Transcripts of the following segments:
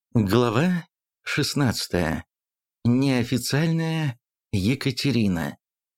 Глава 16. Неофициальная Екатерина.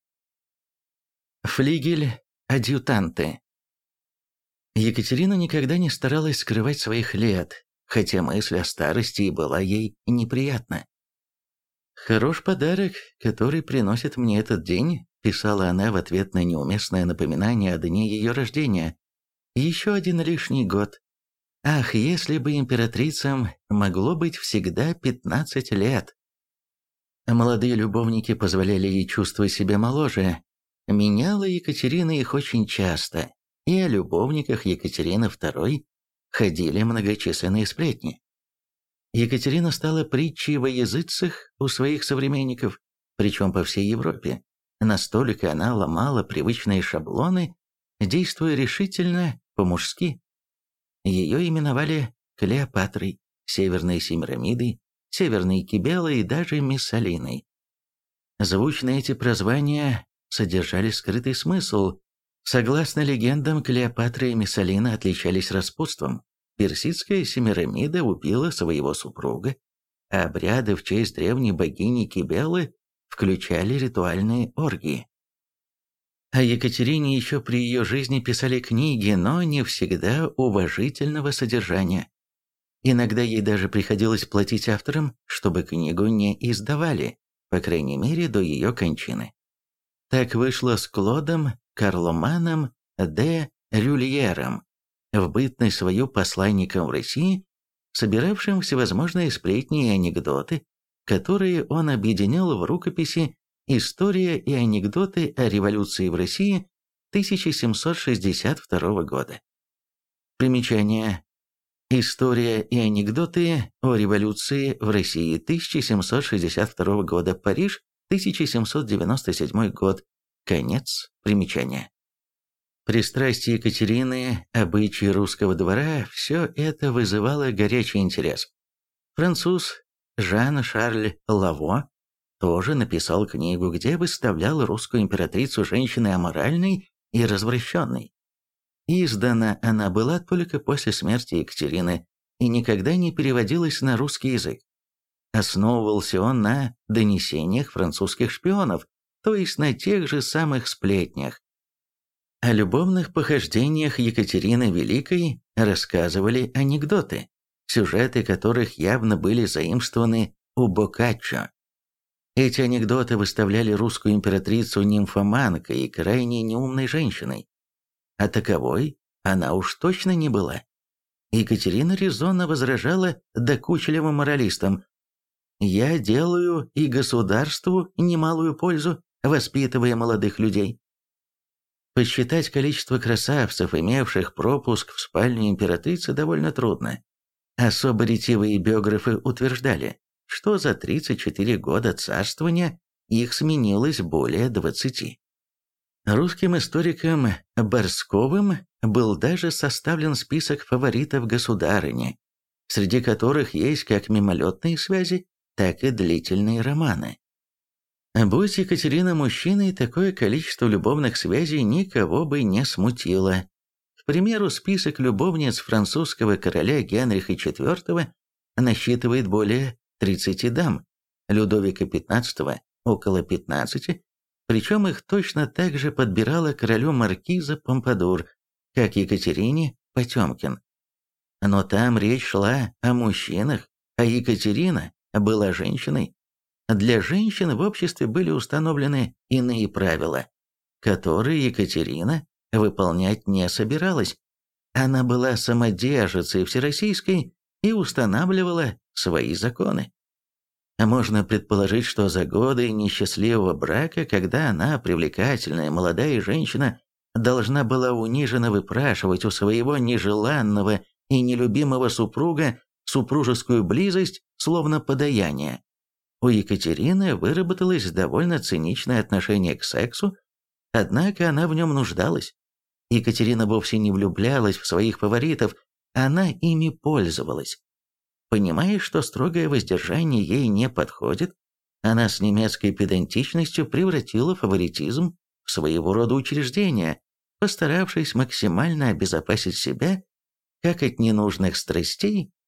Флигель адъютанты. Екатерина никогда не старалась скрывать своих лет, хотя мысль о старости и была ей неприятна. «Хорош подарок, который приносит мне этот день», писала она в ответ на неуместное напоминание о дне ее рождения. «Еще один лишний год. Ах, если бы императрицам могло быть всегда 15 лет!» Молодые любовники позволяли ей чувствовать себя моложе. Меняла Екатерина их очень часто, и о любовниках Екатерины II ходили многочисленные сплетни. Екатерина стала притчей во языцах у своих современников, причем по всей Европе. Настолько она ломала привычные шаблоны, действуя решительно, по-мужски. Ее именовали Клеопатрой, Северной Семирамидой, Северной Кибелой и даже Мессалиной. Звучные эти прозвания содержали скрытый смысл. Согласно легендам, Клеопатра и Мессалина отличались распутством. Персидская Семирамида убила своего супруга, а обряды в честь древней богини Кибелы включали ритуальные оргии. О Екатерине еще при ее жизни писали книги, но не всегда уважительного содержания. Иногда ей даже приходилось платить авторам, чтобы книгу не издавали, по крайней мере, до ее кончины. Так вышло с Клодом Карломаном де Рюльером, в бытность свою посланником в России, собиравшим всевозможные сплетни и анекдоты, которые он объединил в рукописи «История и анекдоты о революции в России 1762 года». Примечание. История и анекдоты о революции в России 1762 года. Париж, 1797 год. Конец примечания. Пристрастие Екатерины, обычаи русского двора – все это вызывало горячий интерес. Француз Жан-Шарль Лаво тоже написал книгу, где выставлял русскую императрицу женщиной аморальной и развращенной. Издана она была только после смерти Екатерины и никогда не переводилась на русский язык. Основывался он на донесениях французских шпионов, то есть на тех же самых сплетнях. О любовных похождениях Екатерины Великой рассказывали анекдоты, сюжеты которых явно были заимствованы у Боккаччо. Эти анекдоты выставляли русскую императрицу нимфоманкой и крайне неумной женщиной. А таковой она уж точно не была. Екатерина резонно возражала докучливым моралистам: «Я делаю и государству немалую пользу, воспитывая молодых людей». Подсчитать количество красавцев, имевших пропуск в спальню императрицы, довольно трудно. Особо ретивые биографы утверждали, что за 34 года царствования их сменилось более 20. Русским историком Борсковым был даже составлен список фаворитов государыни, среди которых есть как мимолетные связи, так и длительные романы. Будь Екатерина мужчиной, такое количество любовных связей никого бы не смутило. К примеру, список любовниц французского короля Генриха IV насчитывает более 30 дам, Людовика XV около 15, причем их точно так же подбирала королю маркиза Помпадур, как Екатерине Потемкин. Но там речь шла о мужчинах, а Екатерина была женщиной. Для женщин в обществе были установлены иные правила, которые Екатерина выполнять не собиралась. Она была самодержицей всероссийской и устанавливала свои законы. Можно предположить, что за годы несчастливого брака, когда она, привлекательная молодая женщина, должна была униженно выпрашивать у своего нежеланного и нелюбимого супруга супружескую близость, словно подаяние, у Екатерины выработалось довольно циничное отношение к сексу, однако она в нем нуждалась. Екатерина вовсе не влюблялась в своих фаворитов, она ими пользовалась. Понимая, что строгое воздержание ей не подходит, она с немецкой педантичностью превратила фаворитизм в своего рода учреждение, постаравшись максимально обезопасить себя как от ненужных страстей,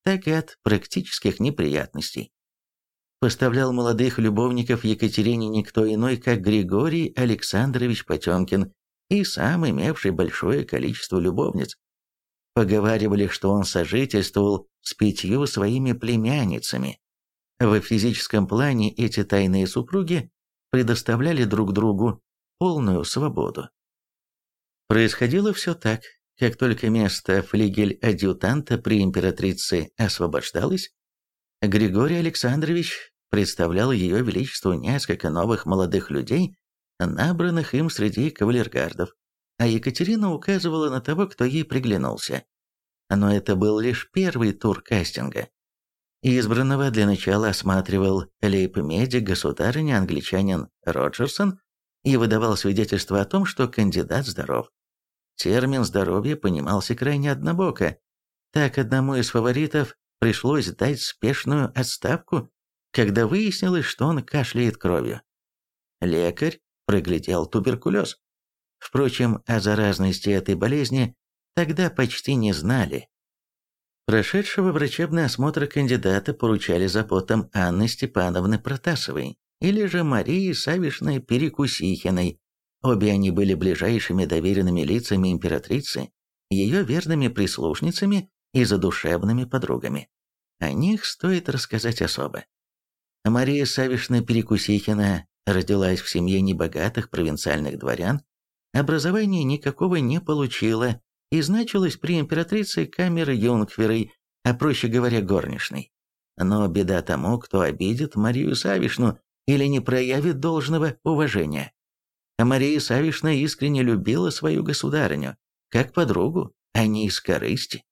так и от практических неприятностей. Поставлял молодых любовников Екатерине никто иной, как Григорий Александрович Потемкин, и сам имевший большое количество любовниц. Поговаривали, что он сожительствовал с 5 своими племянницами. В физическом плане эти тайные супруги предоставляли друг другу полную свободу. Происходило все так. Как только место флигель-адъютанта при императрице освобождалось, Григорий Александрович представлял Ее Величеству несколько новых молодых людей, набранных им среди кавалергардов, а Екатерина указывала на того, кто ей приглянулся. Но это был лишь первый тур кастинга. Избранного для начала осматривал лейб-медик государыня-англичанин Роджерсон и выдавал свидетельство о том, что кандидат здоров. Термин «здоровье» понимался крайне однобоко. Так одному из фаворитов пришлось дать спешную отставку, когда выяснилось, что он кашляет кровью. Лекарь проглядел туберкулез. Впрочем, о заразности этой болезни тогда почти не знали. Прошедшего врачебный осмотр кандидата поручали за потом Анны Степановны Протасовой или же Марии Савишны Перекусихиной. Обе они были ближайшими доверенными лицами императрицы, ее верными прислушницами и задушевными подругами. О них стоит рассказать особо. Мария Савишна Перекусихина родилась в семье небогатых провинциальных дворян, образования никакого не получила и значилась при императрице камер-юнгферой, а проще говоря, горничной. Но беда тому, кто обидит Марию Савишну или не проявит должного уважения. Мария Савишна искренне любила свою государыню, как подругу, а не из корысти.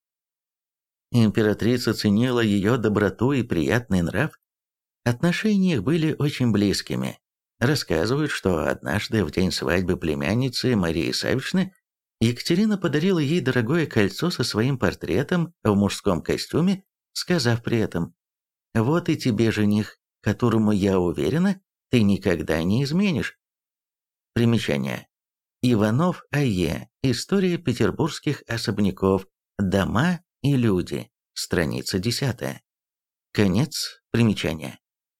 Императрица ценила ее доброту и приятный нрав. Отношения их были очень близкими. Рассказывают, что однажды в день свадьбы племянницы Марии Савишны Екатерина подарила ей дорогое кольцо со своим портретом в мужском костюме, сказав при этом: «Вот и тебе, жених, которому, я уверена, ты никогда не изменишь». Примечание. Иванов А.Е. История петербургских особняков. Дома и люди. Страница 10. Конец примечания.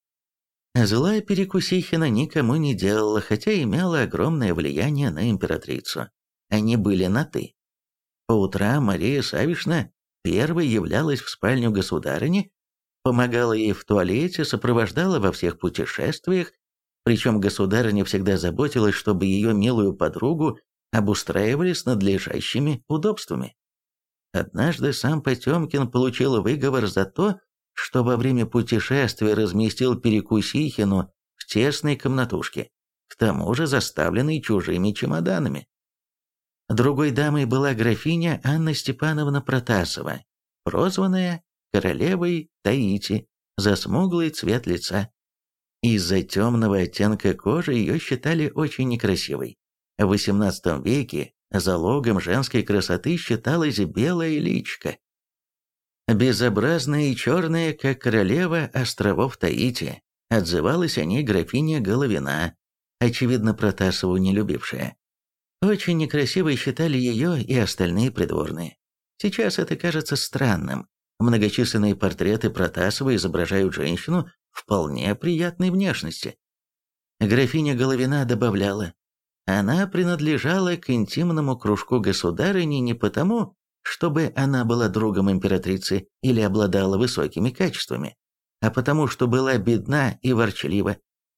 Зла Перекусихина никому не делала, хотя имела огромное влияние на императрицу. Они были на «ты». По утрам Мария Савишна первой являлась в спальню государыни, помогала ей в туалете, сопровождала во всех путешествиях, причем государыня всегда заботилась, чтобы ее милую подругу обустраивали с надлежащими удобствами. Однажды сам Потемкин получил выговор за то, что во время путешествия разместил Перекусихину в тесной комнатушке, к тому же заставленной чужими чемоданами. Другой дамой была графиня Анна Степановна Протасова, прозванная королевой Таити за смуглый цвет лица. Из-за темного оттенка кожи ее считали очень некрасивой. В XVIII веке залогом женской красоты считалась белая личка. Безобразная и черная, как королева островов Таити, отзывалась о ней графиня Головина, очевидно, Протасову не любившая. Очень некрасивой считали ее и остальные придворные. Сейчас это кажется странным. Многочисленные портреты Протасовой изображают женщину вполне приятной внешности. Графиня Головина добавляла: она принадлежала к интимному кружку государыни не потому, чтобы она была другом императрицы или обладала высокими качествами, а потому что была бедна и ворчлива.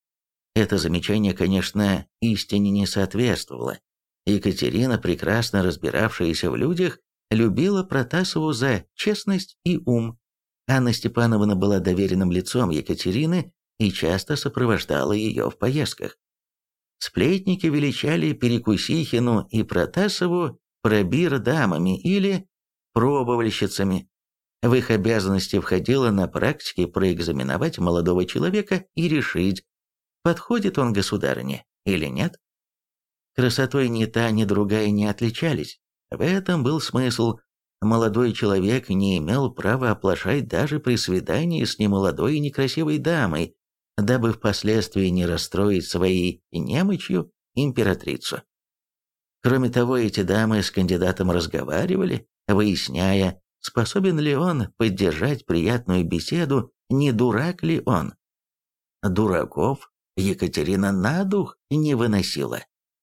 Это замечание, конечно, истине не соответствовало. Екатерина, прекрасно разбиравшаяся в людях, любила Протасову за честность и ум. Анна Степановна была доверенным лицом Екатерины и часто сопровождала ее в поездках. Сплетники величали Перекусихину и Протасову пробир-дамами или пробовальщицами. В их обязанности входило на практике проэкзаменовать молодого человека и решить, подходит он государыне или нет. Красотой ни та, ни другая не отличались. В этом был смысл. Молодой человек не имел права оплошать даже при свидании с немолодой и некрасивой дамой, дабы впоследствии не расстроить своей немочью императрицу. Кроме того, эти дамы с кандидатом разговаривали, выясняя, способен ли он поддержать приятную беседу, не дурак ли он. Дураков Екатерина на дух не выносила.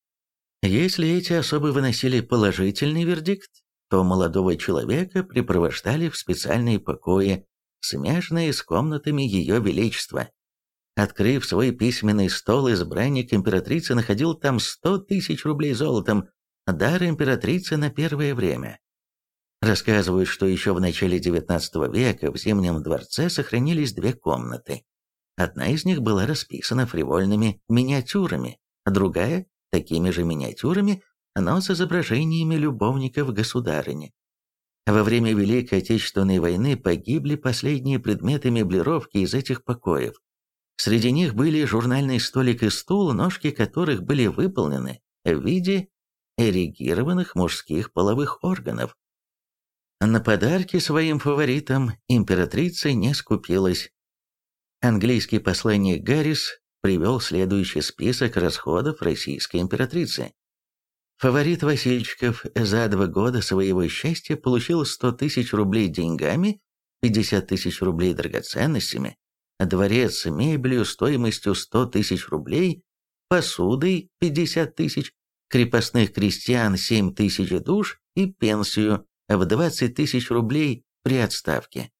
Если эти особы выносили положительный вердикт, то молодого человека припровождали в специальные покои, смежные с комнатами Ее Величества. Открыв свой письменный стол, избранник императрицы находил там 100 тысяч рублей золотом, дар императрицы на первое время. Рассказывают, что еще в начале XIX века в Зимнем дворце сохранились две комнаты. Одна из них была расписана фривольными миниатюрами, а другая – такими же миниатюрами, но с изображениями любовников государыни. Во время Великой Отечественной войны погибли последние предметы меблировки из этих покоев. Среди них были журнальный столик и стул, ножки которых были выполнены в виде эрегированных мужских половых органов. На подарки своим фаворитам императрица не скупилась. Английский посланник Гаррис привел следующий список расходов российской императрицы. Фаворит Васильчиков за 2 года своего счастья получил 100 тысяч рублей деньгами, 50 тысяч рублей драгоценностями, дворец мебелью стоимостью 100 тысяч рублей, посудой 50 тысяч, крепостных крестьян 7 тысяч душ и пенсию в 20 тысяч рублей при отставке.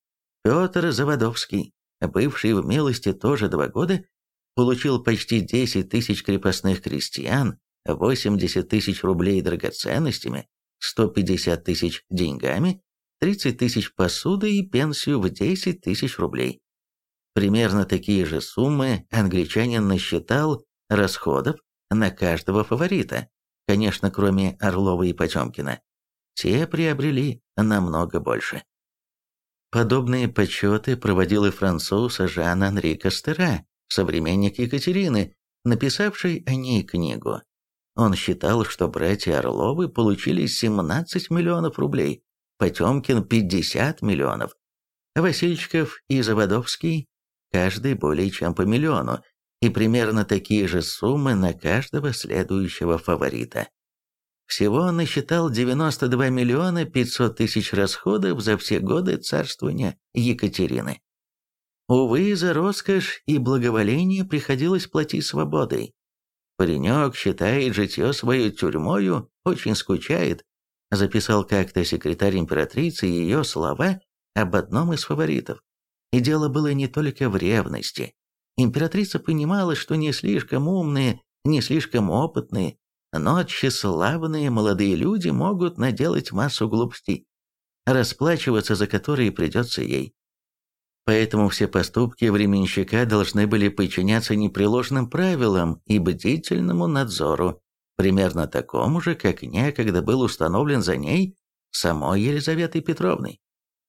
Петр Заводовский, бывший в милости тоже 2 года, получил почти 10 тысяч крепостных крестьян, 80 тысяч рублей драгоценностями, 150 тысяч деньгами, 30 тысяч посудой и пенсию в 10 тысяч рублей. Примерно такие же суммы англичанин насчитал расходов на каждого фаворита, конечно, кроме Орлова и Потемкина. Те приобрели намного больше. Подобные подсчеты проводил и француз Жан-Анри Костера, современник Екатерины, написавший о ней книгу. Он считал, что братья Орловы получили 17 миллионов рублей, Потемкин – 50 миллионов, Васильчиков и Заводовский – каждый более чем по миллиону, и примерно такие же суммы на каждого следующего фаворита. Всего он насчитал 92 миллиона 500 тысяч расходов за все годы царствования Екатерины. Увы, за роскошь и благоволение приходилось платить свободой. «Паренек считает житье свою тюрьмою, очень скучает», записал как-то секретарь императрицы ее слова об одном из фаворитов. И дело было не только в ревности. Императрица понимала, что не слишком умные, не слишком опытные, но тщеславные молодые люди могут наделать массу глупостей, расплачиваться за которые придется ей. Поэтому все поступки временщика должны были подчиняться непреложным правилам и бдительному надзору, примерно такому же, как некогда был установлен за ней самой Елизаветой Петровной.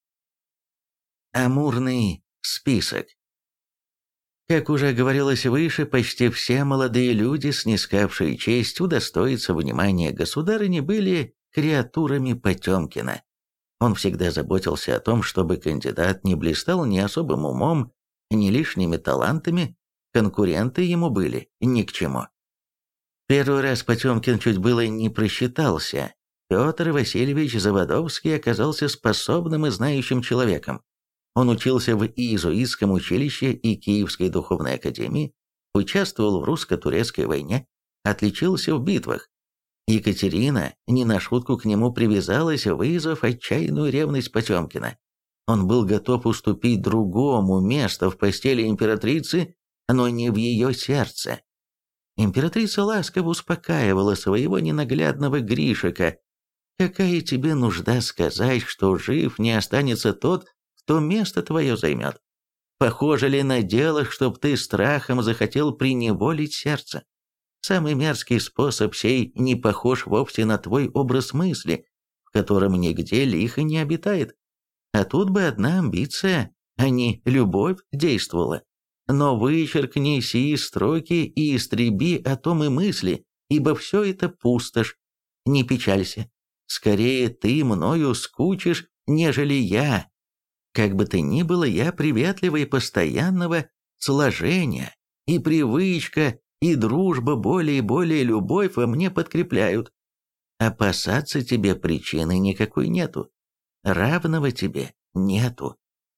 Амурный список. Как уже говорилось выше, почти все молодые люди, снискавшие честь удостоиться внимания государыни, были креатурами Потемкина. Он всегда заботился о том, чтобы кандидат не блистал ни особым умом, ни лишними талантами, конкуренты ему были ни к чему. Первый раз Потемкин чуть было не просчитался. Петр Васильевич Заводовский оказался способным и знающим человеком. Он учился в иезуитском училище и Киевской духовной академии, участвовал в русско-турецкой войне, отличился в битвах. Екатерина не на шутку к нему привязалась, вызвав отчаянную ревность Потемкина. Он был готов уступить другому место в постели императрицы, но не в ее сердце. Императрица ласково успокаивала своего ненаглядного Гришика. «Какая тебе нужда сказать, что жив не останется тот, кто место твое займет? Похоже ли на дело, чтоб ты страхом захотел преневолить сердце? Самый мерзкий способ сей не похож вовсе на твой образ мысли, в котором нигде лихо не обитает. А тут бы одна амбиция, а не любовь действовала. Но вычеркни сии строки и истреби о том и мысли, ибо все это пустошь. Не печалься, скорее ты мною скучишь, нежели я. Как бы то ни было, я приветливый постоянного сложения, и привычка, и дружба более и более любовь во мне подкрепляют. Опасаться тебе причины никакой нету. равного тебе нету.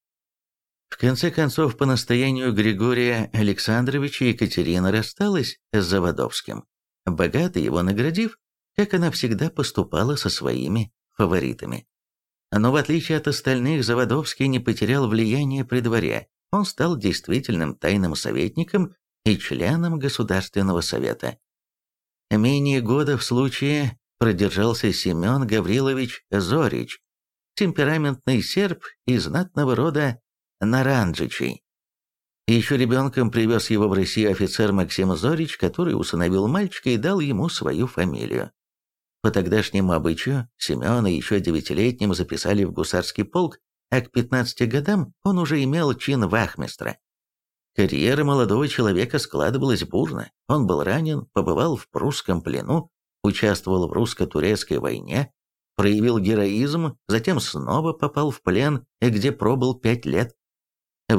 В конце концов, по настоянию Григория Александровича Екатерина рассталась с Заводовским, богато его наградив, как она всегда поступала со своими фаворитами. Но в отличие от остальных, Заводовский не потерял влияния при дворе, он стал действительным тайным советником и членом Государственного совета. Менее года в случае продержался Семен Гаврилович Зорич, темпераментный серб из знатного рода Наранджичей. Еще ребенком привез его в Россию офицер Максим Зорич, который усыновил мальчика и дал ему свою фамилию. По тогдашнему обычаю Семена еще 9-летним записали в гусарский полк, а к 15 годам он уже имел чин вахмистра. Карьера молодого человека складывалась бурно. Он был ранен, побывал в прусском плену, участвовал в русско-турецкой войне, проявил героизм, затем снова попал в плен, где пробыл 5 лет. В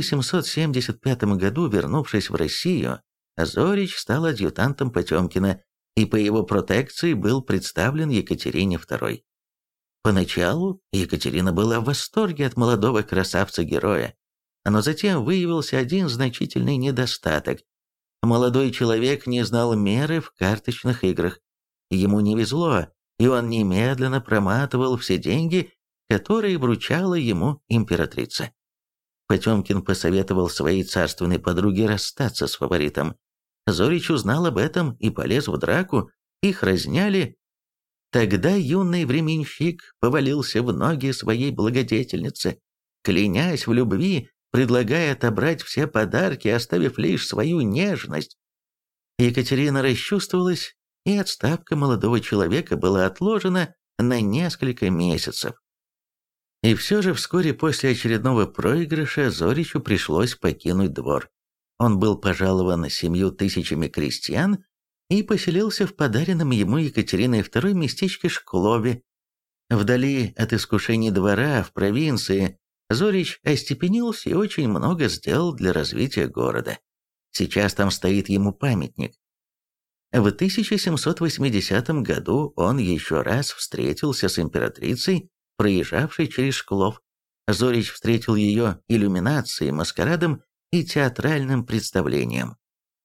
1775 году, вернувшись в Россию, Зорич стал адъютантом Потемкина и по его протекции был представлен Екатерине II. Поначалу Екатерина была в восторге от молодого красавца-героя, но затем выявился один значительный недостаток. Молодой человек не знал меры в карточных играх. Ему не везло, и он немедленно проматывал все деньги, которые вручала ему императрица. Потемкин посоветовал своей царственной подруге расстаться с фаворитом. Зорич узнал об этом и полез в драку, их разняли. Тогда юный временщик повалился в ноги своей благодетельнице, клянясь в любви, предлагая отобрать все подарки, оставив лишь свою нежность. Екатерина расчувствовалась, и отставка молодого человека была отложена на несколько месяцев. И все же вскоре после очередного проигрыша Зоричу пришлось покинуть двор. Он был пожалован 7000 крестьян и поселился в подаренном ему Екатериной II местечке Шклове. Вдали от искушений двора в провинции Зорич остепенился и очень много сделал для развития города. Сейчас там стоит ему памятник. В 1780 году он еще раз встретился с императрицей, проезжавшей через Шклов. Зорич встретил ее иллюминацией, маскарадом и театральным представлением.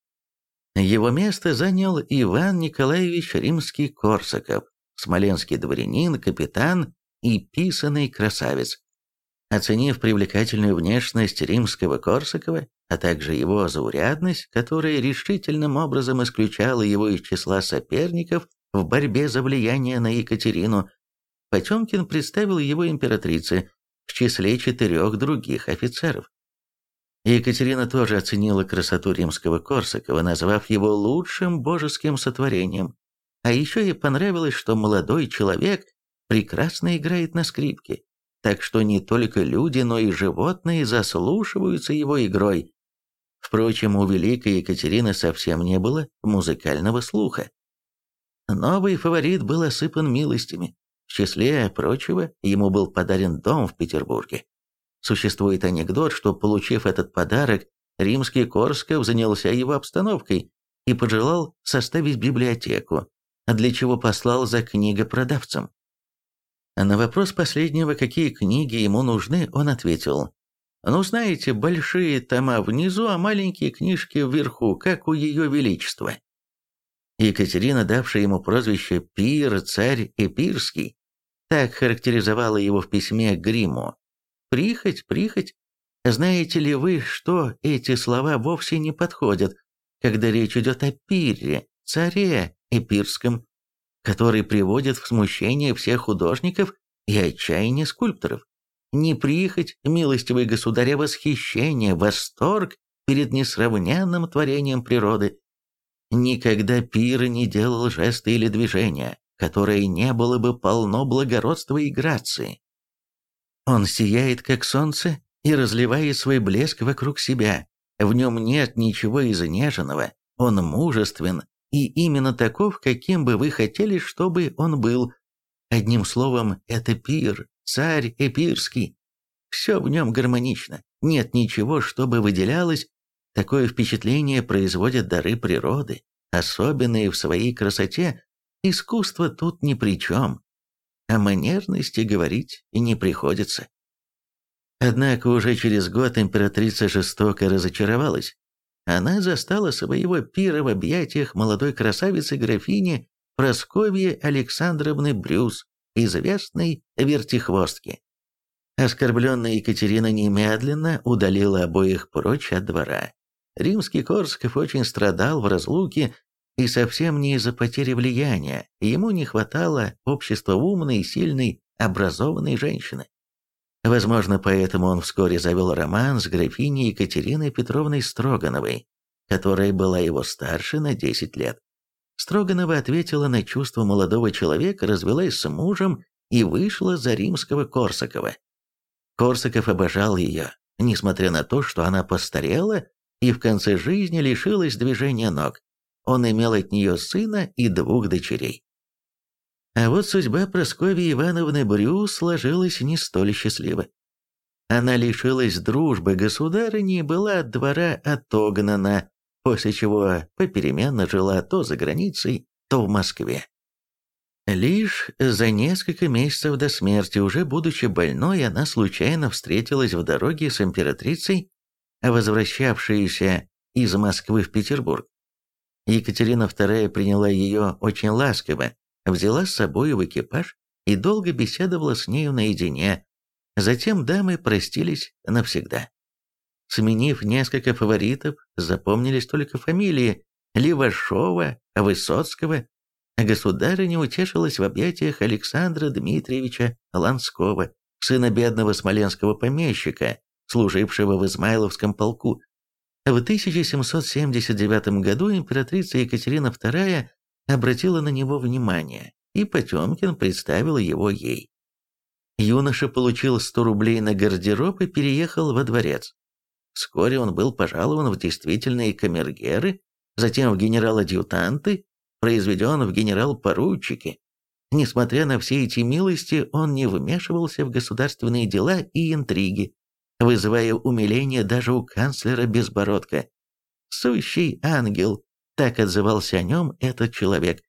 Его место занял Иван Николаевич Римский-Корсаков, смоленский дворянин, капитан и писаный красавец. Оценив привлекательную внешность Римского-Корсакова, а также его заурядность, которая решительным образом исключала его из числа соперников в борьбе за влияние на Екатерину, Потемкин представил его императрице в числе 4 других офицеров. Екатерина тоже оценила красоту Римского-Корсакова, назвав его лучшим божеским сотворением. А еще ей понравилось, что молодой человек прекрасно играет на скрипке, так что не только люди, но и животные заслушиваются его игрой. Впрочем, у великой Екатерины совсем не было музыкального слуха. Новый фаворит был осыпан милостями. В числе прочего, ему был подарен дом в Петербурге. Существует анекдот, что, получив этот подарок, Римский-Корсаков занялся его обстановкой и пожелал составить библиотеку, для чего послал за книгопродавцем. На вопрос последнего, какие книги ему нужны, он ответил: «Ну, знаете, большие тома внизу, а маленькие книжки вверху, как у Ее Величества». Екатерина, давшая ему прозвище «Пир, царь Эпирский», так характеризовала его в письме к Гримму. «Прихоть, прихоть. Знаете ли вы, что эти слова вовсе не подходят, когда речь идет о пире, царе Эпирском, который приводит в смущение всех художников и отчаяние скульпторов? Не прихоть, милостивый государь, а восхищение, восторг перед несравненным творением природы. Никогда пир не делал жеста или движения, которое не было бы полно благородства и грации. Он сияет, как солнце, и разливает свой блеск вокруг себя. В нем нет ничего изнеженного, он мужествен, и именно таков, каким бы вы хотели, чтобы он был. Одним словом, это пир, царь Эпирский. Все в нем гармонично, нет ничего, чтобы выделялось. Такое впечатление производят дары природы, особенные в своей красоте. Искусство тут ни при чем. о манерности говорить не приходится. Однако уже через год императрица жестоко разочаровалась. Она застала своего пира в объятиях молодой красавицы-графини Прасковьи Александровны Брюс, известной вертихвостки. Оскорбленная Екатерина немедленно удалила обоих прочь от двора. Римский Корсаков очень страдал в разлуке, и совсем не из-за потери влияния, ему не хватало общества умной, сильной, образованной женщины. Возможно, поэтому он вскоре завел роман с графиней Екатериной Петровной Строгановой, которая была его старше на 10 лет. Строганова ответила на чувства молодого человека, развелась с мужем и вышла за римского Корсакова. Корсаков обожал ее, несмотря на то, что она постарела и в конце жизни лишилась движения ног. Он имел от нее сына и 2 дочерей. А вот судьба Прасковьи Ивановны Брюс сложилась не столь счастливо. Она лишилась дружбы государыни и была от двора отогнана, после чего попеременно жила то за границей, то в Москве. Лишь за несколько месяцев до смерти, уже будучи больной, она случайно встретилась в дороге с императрицей, возвращавшейся из Москвы в Петербург. Екатерина II приняла ее очень ласково, взяла с собой в экипаж и долго беседовала с нею наедине. Затем дамы простились навсегда. Сменив несколько фаворитов, запомнились только фамилии Левашова, Высоцкого. Государыня утешилась в объятиях Александра Дмитриевича Ланского, сына бедного смоленского помещика, служившего в Измайловском полку. В 1779 году императрица Екатерина II обратила на него внимание, и Потемкин представил его ей. Юноша получил 100 рублей на гардероб и переехал во дворец. Вскоре он был пожалован в действительные камергеры, затем в генерал-адъютанты, произведен в генерал-поручики. Несмотря на все эти милости, он не вмешивался в государственные дела и интриги, вызывая умиление даже у канцлера Безбородка. «Сущий ангел», так отзывался о нем этот человек.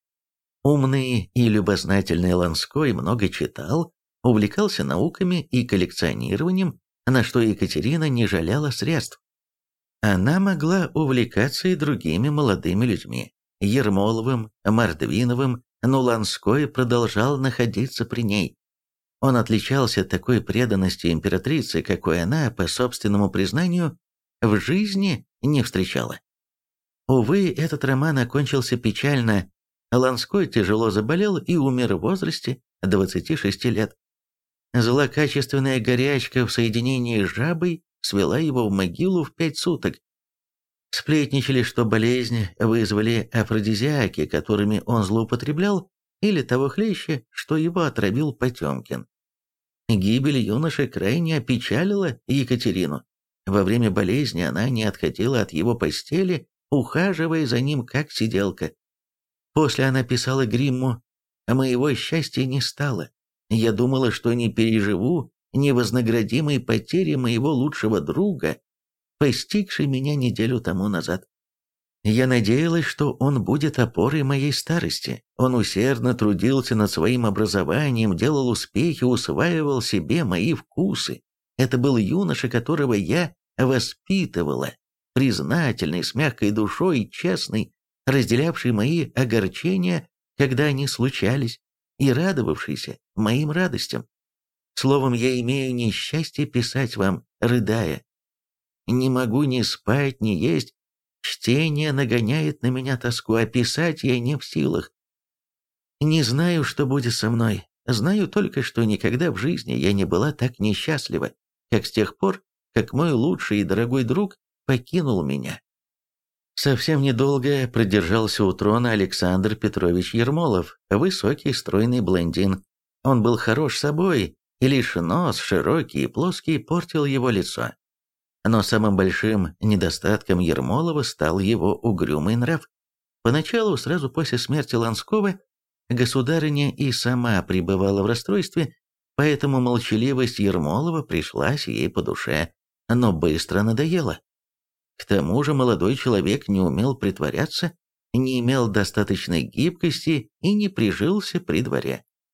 Умный и любознательный Ланской много читал, увлекался науками и коллекционированием, на что Екатерина не жалела средств. Она могла увлекаться и другими молодыми людьми, Ермоловым, Мордвиновым, но Ланской продолжал находиться при ней. Он отличался такой преданностью императрице, какой она, по собственному признанию, в жизни не встречала. Увы, этот роман окончился печально. Ланской тяжело заболел и умер в возрасте 26 лет. Злокачественная горячка в соединении с жабой свела его в могилу в 5 суток. Сплетничали, что болезнь вызвали афродизиаки, которыми он злоупотреблял, или того хлеще, что его отравил Потемкин. Гибель юноши крайне опечалила Екатерину. Во время болезни она не отходила от его постели, ухаживая за ним как сиделка. После она писала Гримму: «Моего счастья не стало. Я думала, что не переживу невознаградимой потери моего лучшего друга, постигшей меня неделю тому назад. Я надеялась, что он будет опорой моей старости. Он усердно трудился над своим образованием, делал успехи, усваивал себе мои вкусы. Это был юноша, которого я воспитывала, признательный, с мягкой душой и честный, разделявший мои огорчения, когда они случались, и радовавшийся моим радостям. Словом, я имею несчастье писать вам, рыдая. Не могу ни спать, ни есть. Чтение нагоняет на меня тоску, а писать я не в силах. Не знаю, что будет со мной. Знаю только, что никогда в жизни я не была так несчастлива, как с тех пор, как мой лучший и дорогой друг покинул меня». Совсем недолго продержался у трона Александр Петрович Ермолов, высокий стройный блондин. Он был хорош собой, и лишь нос, широкий и плоский, портил его лицо. Но самым большим недостатком Ермолова стал его угрюмый нрав. Поначалу, сразу после смерти Ланского, государыня и сама пребывала в расстройстве, поэтому молчаливость Ермолова пришлась ей по душе, но быстро надоела. К тому же молодой человек не умел притворяться, не имел достаточной гибкости и не прижился при дворе.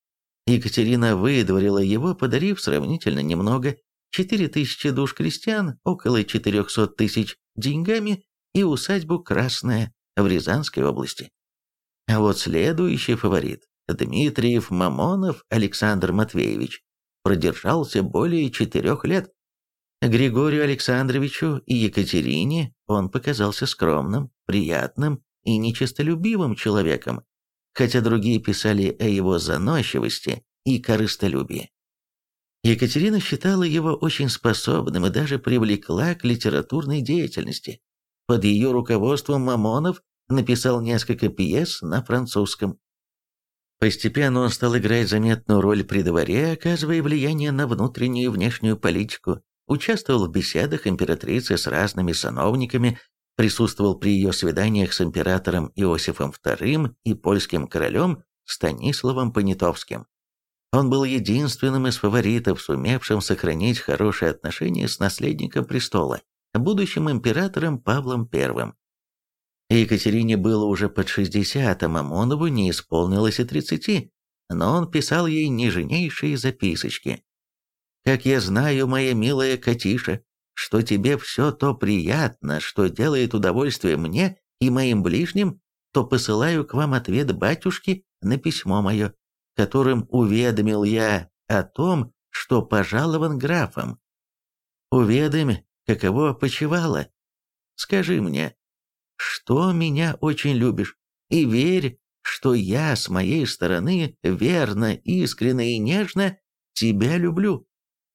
Екатерина выдворила его, подарив сравнительно немного, 4000 душ крестьян, около 400 тысяч деньгами и усадьбу Красная в Рязанской области. А вот следующий фаворит, Дмитриев Мамонов Александр Матвеевич, продержался более 4 лет. Григорию Александровичу и Екатерине он показался скромным, приятным и нечестолюбивым человеком, хотя другие писали о его заносчивости и корыстолюбии. Екатерина считала его очень способным и даже привлекла к литературной деятельности. Под ее руководством Мамонов написал несколько пьес на французском. Постепенно он стал играть заметную роль при дворе, оказывая влияние на внутреннюю и внешнюю политику, участвовал в беседах императрицы с разными сановниками, присутствовал при ее свиданиях с императором Иосифом II и польским королем Станиславом Понятовским. Он был единственным из фаворитов, сумевшим сохранить хорошие отношения с наследником престола, будущим императором Павлом I. Екатерине было уже под 60, а Мамонову не исполнилось и 30, но он писал ей нежнейшие записочки. «Как я знаю, моя милая Катиша, что тебе все то приятно, что делает удовольствие мне и моим ближним, то посылаю к вам ответ батюшки на письмо мое, которым уведомил я о том, что пожалован графом. Уведомь, каково почивало. Скажи мне, что меня очень любишь, и верь, что я с моей стороны верно, искренне и нежно тебя люблю».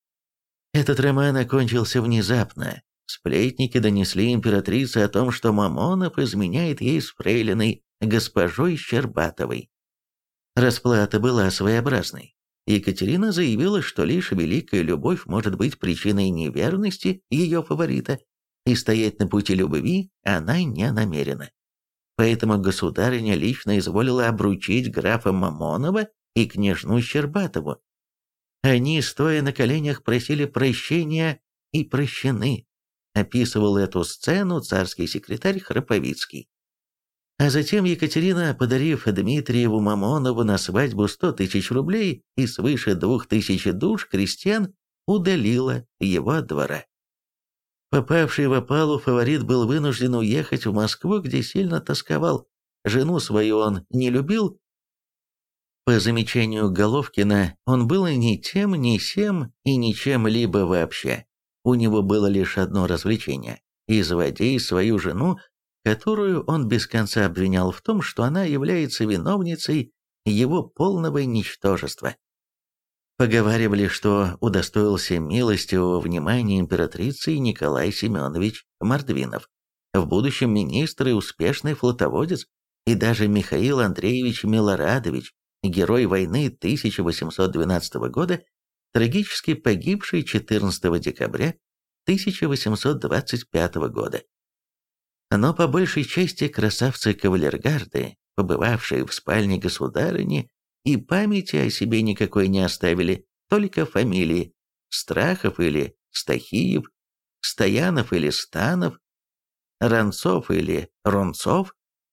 Этот роман окончился внезапно. Сплетники донесли императрице о том, что Мамонов изменяет ей с фрейлиной госпожой Щербатовой. Расплата была своеобразной. Екатерина заявила, что лишь великая любовь может быть причиной неверности ее фаворита, и стоять на пути любви она не намерена. Поэтому государыня лично изволила обручить графа Мамонова и княжну Щербатову. Они, стоя на коленях, просили прощения и прощены. Описывал эту сцену царский секретарь Храповицкий. А затем Екатерина, подарив Дмитриеву Мамонову на свадьбу 100 тысяч рублей и свыше 2000 душ крестьян, удалила его от двора. Попавший в опалу фаворит был вынужден уехать в Москву, где сильно тосковал. Жену свою он не любил. По замечанию Головкина, он был ни тем, ни сем и ничем либо вообще. У него было лишь одно развлечение – изводить свою жену, которую он без конца обвинял в том, что она является виновницей его полного ничтожества. Поговаривали, что удостоился милостивого внимания императрицы Николай Семенович Мордвинов, в будущем министр и успешный флотоводец, и даже Михаил Андреевич Милорадович, герой войны 1812 года, трагически погибший 14 декабря 1825 года. Но по большей части красавцы-кавалергарды, побывавшие в спальне государыни, и памяти о себе никакой не оставили, только фамилии Страхов или Стахиев, Стоянов или Станов, Ранцов или Ронцов.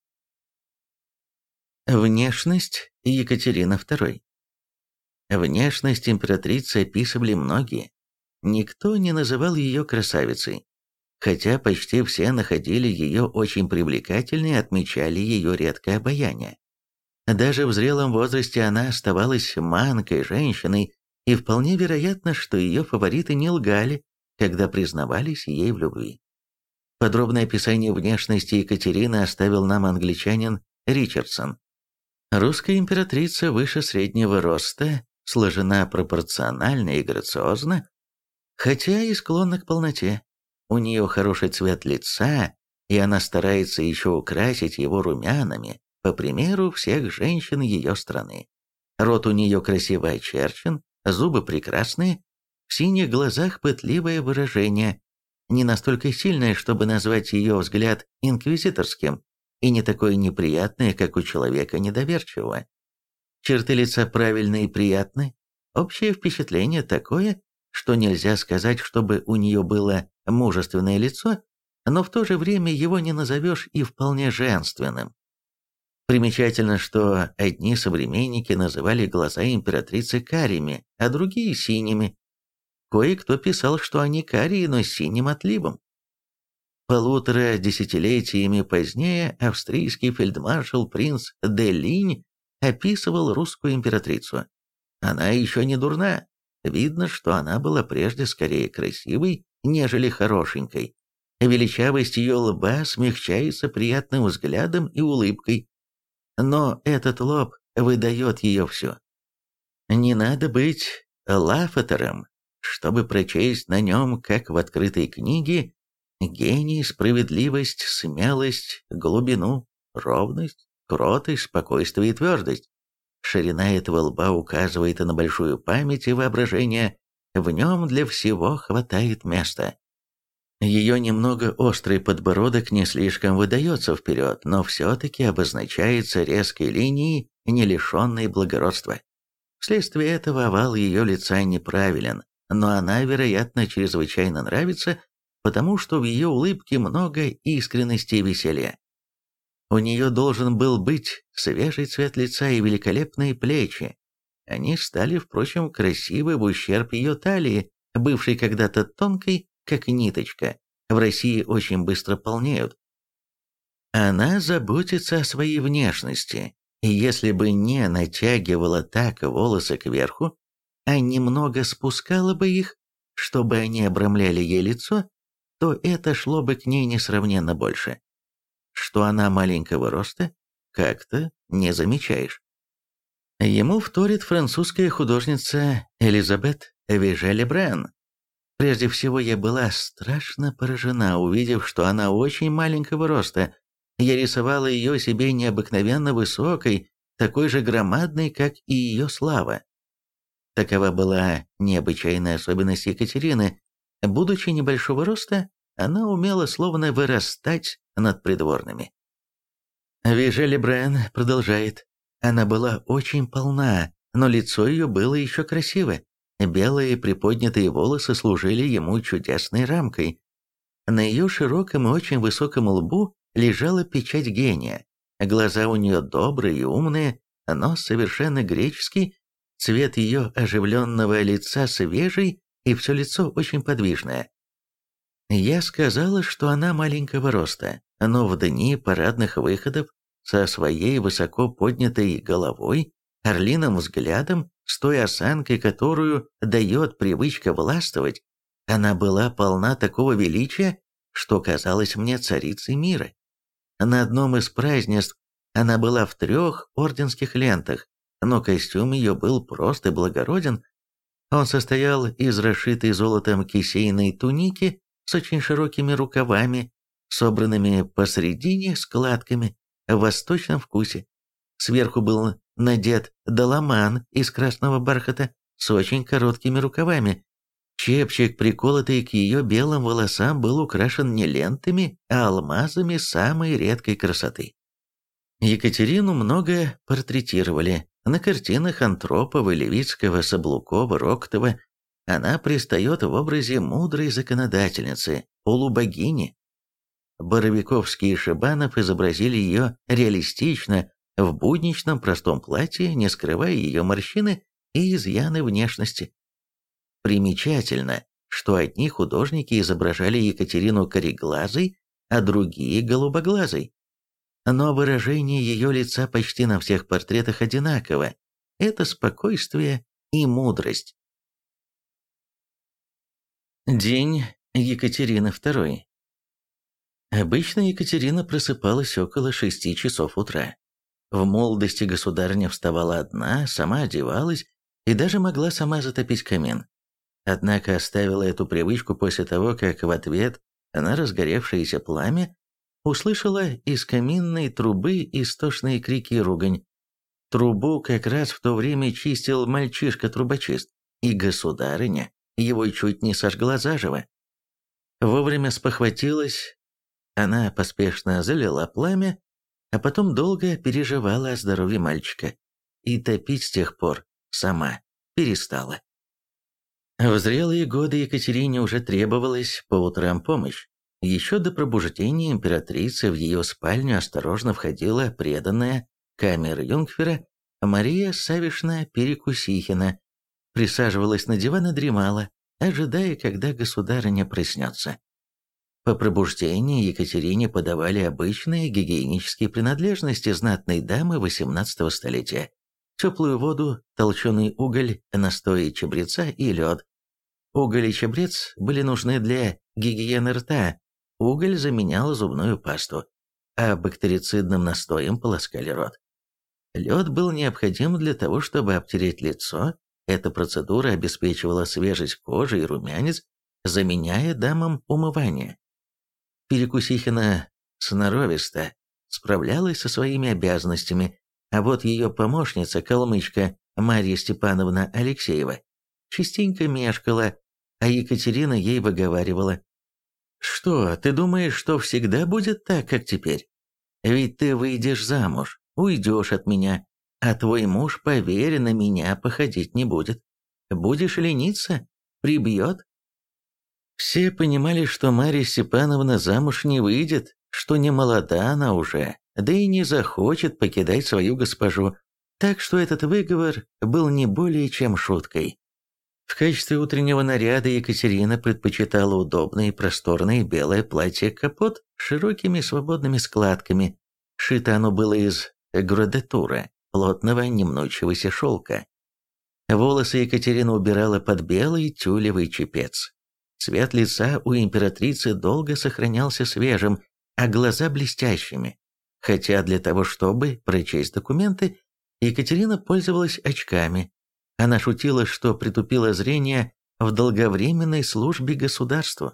Внешность Екатерины II. Внешность императрицы описывали многие. Никто не называл ее красавицей, хотя почти все находили ее очень привлекательной и отмечали ее редкое обаяние. Даже в зрелом возрасте она оставалась манкой женщиной, и вполне вероятно, что ее фавориты не лгали, когда признавались ей в любви. Подробное описание внешности Екатерины оставил нам англичанин Ричардсон. Русская императрица выше среднего роста, сложена пропорционально и грациозно, хотя и склонна к полноте. У нее хороший цвет лица, и она старается еще украсить его румянами, по примеру всех женщин ее страны. Рот у нее красиво очерчен, зубы прекрасные, в синих глазах пытливое выражение, не настолько сильное, чтобы назвать ее взгляд инквизиторским, и не такое неприятное, как у человека недоверчивого. Черты лица правильные и приятные, общее впечатление такое, что нельзя сказать, чтобы у нее было мужественное лицо, но в то же время его не назовешь и вполне женственным. Примечательно, что одни современники называли глаза императрицы карими, а другие синими. Кое-кто писал, что они карие, но с синим отливом. Полутора десятилетиями позднее австрийский фельдмаршал принц де Линь описывал русскую императрицу. Она еще не дурна. Видно, что она была прежде скорее красивой, нежели хорошенькой. Величавость ее лба смягчается приятным взглядом и улыбкой. Но этот лоб выдает ее все. Не надо быть Лафатером, чтобы прочесть на нем, как в открытой книге, гений, справедливость, смелость, глубину, ровность, кротость, спокойствие и твердость. Ширина этого лба указывает и на большую память и воображение, в нем для всего хватает места. Ее немного острый подбородок не слишком выдается вперед, но все-таки обозначается резкой линией, не лишенной благородства. Вследствие этого овал ее лица неправилен, но она, вероятно, чрезвычайно нравится, потому что в ее улыбке много искренности и веселья. У нее должен был быть свежий цвет лица и великолепные плечи. Они стали, впрочем, красивы в ущерб ее талии, бывшей когда-то тонкой, как ниточка, в России очень быстро полнеют. Она заботится о своей внешности, и если бы не натягивала так волосы кверху, а немного спускала бы их, чтобы они обрамляли ей лицо, то это шло бы к ней несравненно больше. Что она маленького роста, как-то не замечаешь. Ему вторит французская художница Элизабет Виже-Лебрен. Прежде всего, я была страшно поражена, увидев, что она очень маленького роста. Я рисовала ее себе необыкновенно высокой, такой же громадной, как и ее слава. Такова была необычайная особенность Екатерины. Будучи небольшого роста, она умела словно вырастать над придворными. Виже-Лебрен продолжает. Она была очень полна, но лицо ее было еще красиво. Белые приподнятые волосы служили ему чудесной рамкой. На ее широком и очень высоком лбу лежала печать гения. Глаза у нее добрые и умные, нос совершенно греческий, цвет ее оживленного лица свежий, и все лицо очень подвижное. Я сказала, что она маленького роста, но в дни парадных выходов со своей высоко поднятой головой, орлиным взглядом, с той осанкой, которую дает привычка властвовать, она была полна такого величия, что казалась мне царицей мира. На одном из празднеств она была в 3 орденских лентах, но костюм ее был прост и благороден. Он состоял из расшитой золотом кисейной туники с очень широкими рукавами, собранными посредине складками, в восточном вкусе. Сверху был надет доломан из красного бархата с очень короткими рукавами. Чепчик, приколотый к ее белым волосам, был украшен не лентами, а алмазами самой редкой красоты. Екатерину много портретировали. На картинах Антропова, Левицкого, Саблукова, Рокотова она предстает в образе мудрой законодательницы, полубогини. Боровиковский и Шибанов изобразили ее реалистично, в будничном простом платье, не скрывая ее морщины и изъяны внешности. Примечательно, что одни художники изображали Екатерину кореглазой, а другие голубоглазой. Но выражение ее лица почти на всех портретах одинаково. Это спокойствие и мудрость. День Екатерины II. Обычно Екатерина просыпалась около 6 часов утра. В молодости государыня вставала одна, сама одевалась и даже могла сама затопить камин. Однако оставила эту привычку после того, как в ответ на разгоревшееся пламя услышала из каминной трубы истошные крики и ругань. Трубу как раз в то время чистил мальчишка-трубочист, и государыня его чуть не сожгла заживо. Вовремя спохватилась, она поспешно залила пламя, а потом долго переживала о здоровье мальчика, и топить с тех пор сама перестала. В зрелые годы Екатерине уже требовалась по утрам помощь. Еще до пробуждения императрицы в ее спальню осторожно входила преданная камер-юнгфера Мария Савишна Перекусихина присаживалась на диван и дремала, ожидая, когда государыня проснется. По пробуждении Екатерине подавали обычные гигиенические принадлежности знатной дамы XVIII столетия. Теплую воду, толченый уголь, настои чабреца и лед. Уголь и чабрец были нужны для гигиены рта, уголь заменял зубную пасту, а бактерицидным настоем полоскали рот. Лед был необходим для того, чтобы обтереть лицо. Эта процедура обеспечивала свежесть кожи и румянец, заменяя дамам умывание. Перекусихина сноровисто справлялась со своими обязанностями, а вот ее помощница, калмычка Марья Степановна Алексеева, частенько мешкала, а Екатерина ей выговаривала: «Что, ты думаешь, что всегда будет так, как теперь? Ведь ты выйдешь замуж, уйдешь от меня, а твой муж, поверь, на меня походить не будет. Будешь лениться, прибьет». Все понимали, что Марья Степановна замуж не выйдет, что не молода она уже, да и не захочет покидать свою госпожу, так что этот выговор был не более чем шуткой. В качестве утреннего наряда Екатерина предпочитала удобное и просторное белое платье-капот с широкими свободными складками. Шито оно было из гродетура, плотного немнучивого шелка. Волосы Екатерина убирала под белый тюлевый чепец. Цвет лица у императрицы долго сохранялся свежим, а глаза блестящими. Хотя для того, чтобы прочесть документы, Екатерина пользовалась очками. Она шутила, что притупила зрение в долговременной службе государству.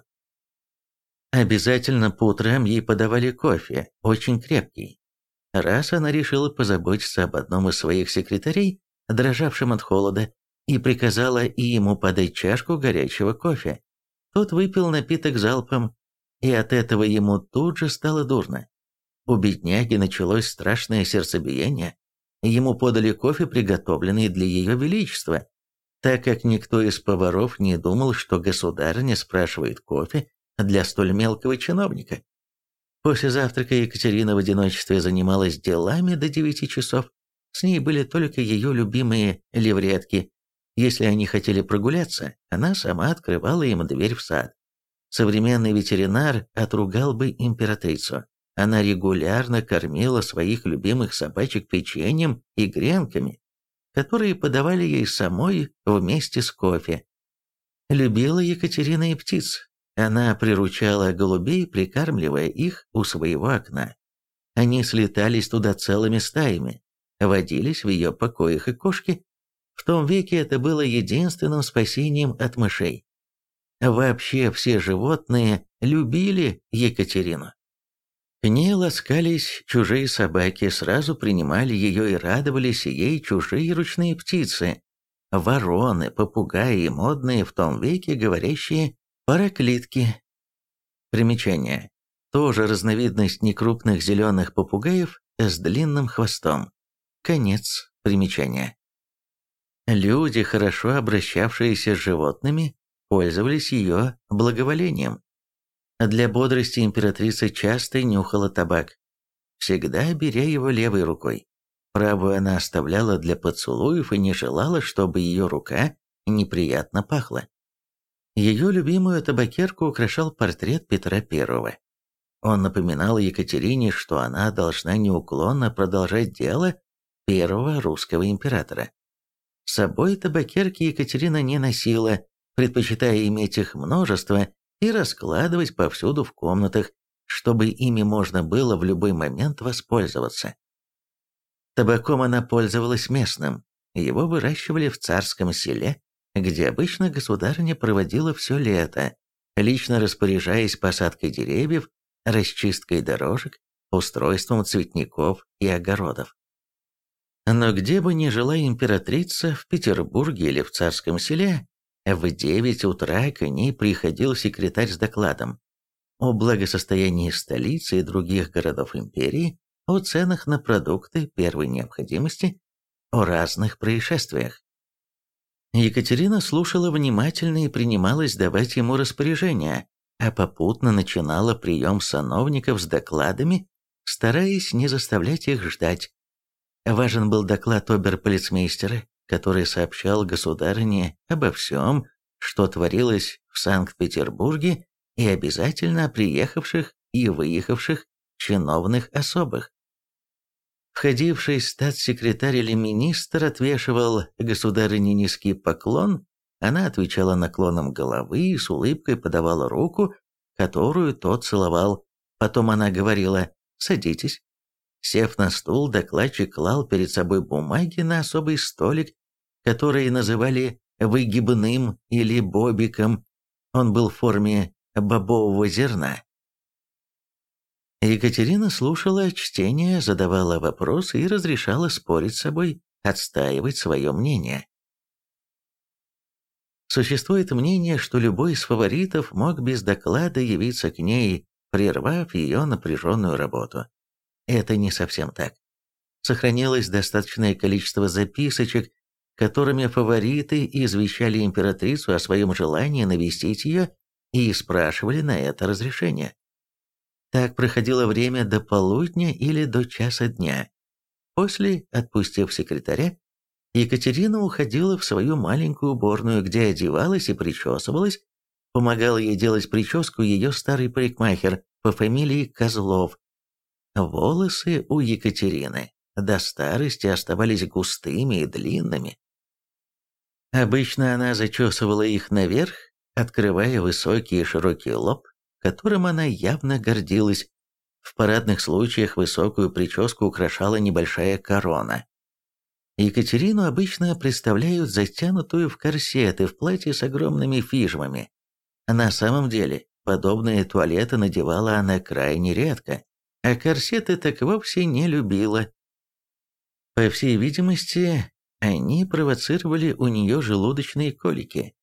Обязательно по утрам ей подавали кофе, очень крепкий. Раз она решила позаботиться об одном из своих секретарей, дрожавшем от холода, и приказала и ему подать чашку горячего кофе. Тот выпил напиток залпом, и от этого ему тут же стало дурно. У бедняги началось страшное сердцебиение. Ему подали кофе, приготовленный для ее величества, так как никто из поваров не думал, что государыня спрашивает кофе для столь мелкого чиновника. После завтрака Екатерина в одиночестве занималась делами до 9 часов. С ней были только ее любимые левретки. Если они хотели прогуляться, она сама открывала им дверь в сад. Современный ветеринар отругал бы императрицу. Она регулярно кормила своих любимых собачек печеньем и гренками, которые подавали ей самой вместе с кофе. Любила Екатерина и птиц. Она приручала голубей, прикармливая их у своего окна. Они слетались туда целыми стаями, водились в ее покоях и кошки. В том веке это было единственным спасением от мышей. Вообще все животные любили Екатерину. К ней ласкались чужие собаки, сразу принимали ее и радовались ей чужие ручные птицы, вороны, попугаи и модные в том веке говорящие параклитки. Примечание. Тоже разновидность некрупных зеленых попугаев с длинным хвостом. Конец примечания. Люди, хорошо обращавшиеся с животными, пользовались ее благоволением. Для бодрости императрица часто нюхала табак, всегда беря его левой рукой. Правую она оставляла для поцелуев и не желала, чтобы ее рука неприятно пахла. Ее любимую табакерку украшал портрет Петра I. Он напоминал Екатерине, что она должна неуклонно продолжать дело первого русского императора. С собой табакерки Екатерина не носила, предпочитая иметь их множество и раскладывать повсюду в комнатах, чтобы ими можно было в любой момент воспользоваться. Табаком она пользовалась местным, его выращивали в царском селе, где обычно государыня проводила все лето, лично распоряжаясь посадкой деревьев, расчисткой дорожек, устройством цветников и огородов. Но где бы ни жила императрица, в Петербурге или в царском селе, в 9 утра к ней приходил секретарь с докладом о благосостоянии столицы и других городов империи, о ценах на продукты первой необходимости, о разных происшествиях. Екатерина слушала внимательно и принималась давать ему распоряжения, а попутно начинала прием сановников с докладами, стараясь не заставлять их ждать. Важен был доклад оберполицмейстера, который сообщал государыне обо всем, что творилось в Санкт-Петербурге, и обязательно о приехавших и выехавших чиновных особых. Входивший статс-секретарь или министр отвешивал государыне низкий поклон, она отвечала наклоном головы и с улыбкой подавала руку, которую тот целовал. Потом она говорила «садитесь». Сев на стул, докладчик клал перед собой бумаги на особый столик, который называли выгибным или бобиком. Он был в форме бобового зерна. Екатерина слушала чтение, задавала вопросы и разрешала спорить с собой, отстаивать свое мнение. Существует мнение, что любой из фаворитов мог без доклада явиться к ней, прервав ее напряженную работу. Это не совсем так. Сохранилось достаточное количество записочек, которыми фавориты извещали императрицу о своем желании навестить ее и спрашивали на это разрешение. Так проходило время до полудня или до часа дня. После, отпустив секретаря, Екатерина уходила в свою маленькую уборную, где одевалась и причесывалась. Помогал ей делать прическу ее старый парикмахер по фамилии Козлов. Волосы у Екатерины до старости оставались густыми и длинными. Обычно она зачесывала их наверх, открывая высокий и широкий лоб, которым она явно гордилась. В парадных случаях высокую прическу украшала небольшая корона. Екатерину обычно представляют затянутую в корсеты в платье с огромными фижмами. На самом деле, подобные туалеты надевала она крайне редко, а корсеты так вовсе не любила. По всей видимости, они провоцировали у нее желудочные колики.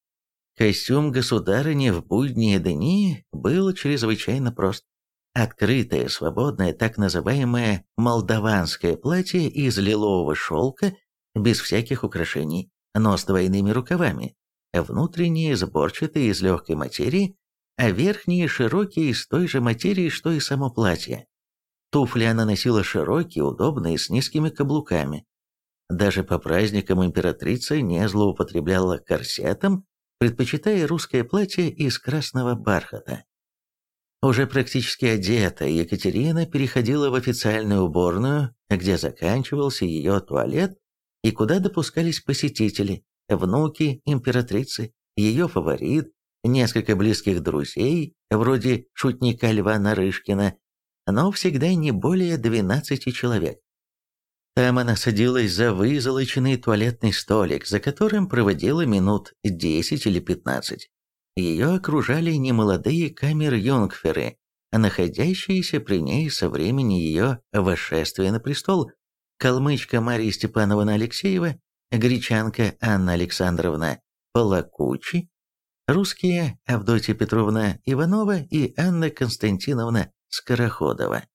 Костюм государыни в будние дни был чрезвычайно прост. Открытое, свободное, так называемое молдаванское платье из лилового шелка, без всяких украшений, но с двойными рукавами, внутренние сборчатые из легкой материи, а верхние широкие из той же материи, что и само платье. Туфли она носила широкие, удобные, с низкими каблуками. Даже по праздникам императрица не злоупотребляла корсетом, предпочитая русское платье из красного бархата. Уже практически одетая, Екатерина переходила в официальную уборную, где заканчивался ее туалет и куда допускались посетители, внуки императрицы, ее фаворит, несколько близких друзей, вроде шутника Льва Нарышкина, но всегда не более 12 человек. Там она садилась за вызолоченный туалетный столик, за которым проводила минут 10 или 15. Ее окружали немолодые камер-юнгферы, находящиеся при ней со времени ее восшествия на престол, калмычка Мария Степановна Алексеева, гречанка Анна Александровна Полакучи, русские Авдотья Петровна Иванова и Анна Константиновна Скороходова.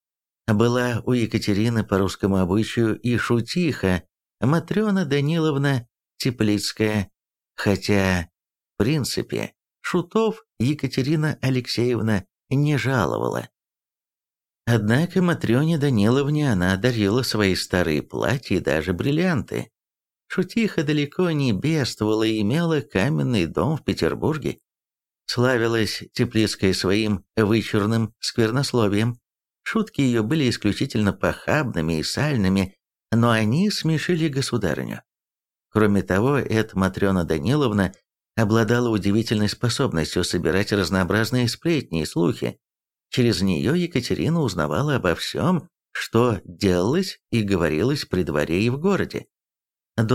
Была у Екатерины по русскому обычаю и шутиха Матрена Даниловна Теплицкая, хотя, в принципе, шутов Екатерина Алексеевна не жаловала. Однако Матрене Даниловне она дарила свои старые платья и даже бриллианты. Шутиха далеко не бедствовала и имела каменный дом в Петербурге. Славилась Теплицкая своим вычурным сквернословием. Шутки ее были исключительно похабными и сальными, но они смешили государыню. Кроме того, эта Матрена Даниловна обладала удивительной способностью собирать разнообразные сплетни и слухи. Через нее Екатерина узнавала обо всем, что делалось и говорилось при дворе и в городе. До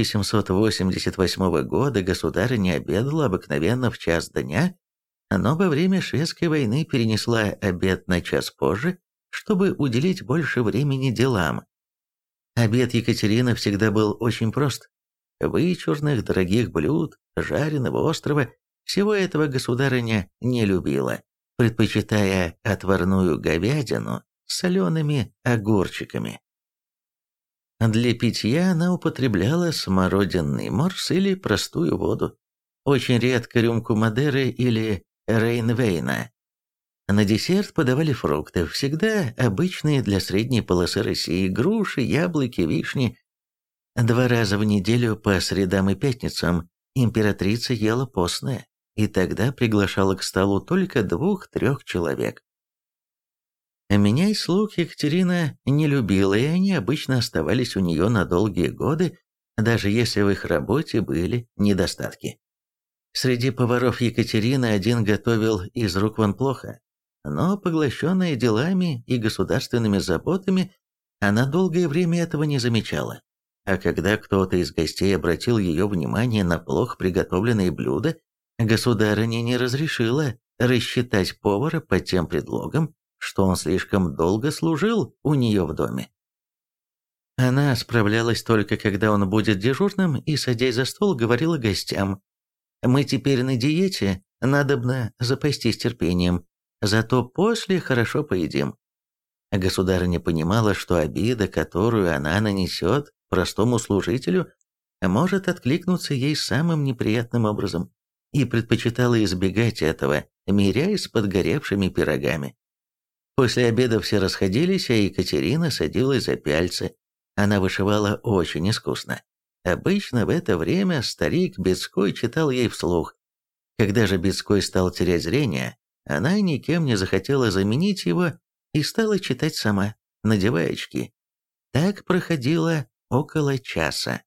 1788 года государыня обедала обыкновенно в час дня, но во время шведской войны перенесла обед на час позже, чтобы уделить больше времени делам. Обед Екатерины всегда был очень прост. Вычурных, дорогих блюд, жареного, острого, всего этого государыня не любила, предпочитая отварную говядину с солеными огурчиками. Для питья она употребляла смородинный морс или простую воду, очень редко рюмку Мадеры или Рейнвейна. На десерт подавали фрукты, всегда обычные для средней полосы России: груши, яблоки, вишни. 2 раза в неделю по средам и пятницам императрица ела постное, и тогда приглашала к столу только 2-3 человек. Меня и слуг Екатерина не любила, и они обычно оставались у нее на долгие годы, даже если в их работе были недостатки. Среди поваров Екатерины один готовил из рук вон плохо, но, поглощенная делами и государственными заботами, она долгое время этого не замечала. А когда кто-то из гостей обратил ее внимание на плохо приготовленные блюда, государыня не разрешила рассчитать повара под тем предлогом, что он слишком долго служил у нее в доме. Она справлялась только когда он будет дежурным и, садясь за стол, говорила гостям: «Мы теперь на диете, надобно запастись терпением, зато после хорошо поедим». Государыня понимала, что обида, которую она нанесет простому служителю, может откликнуться ей самым неприятным образом, и предпочитала избегать этого, миряясь с подгоревшими пирогами. После обеда все расходились, а Екатерина садилась за пяльцы. Она вышивала очень искусно. Обычно в это время старик Бецкой читал ей вслух. Когда же Бецкой стал терять зрение, она никем не захотела заменить его и стала читать сама, надевая очки. Так проходило около часа.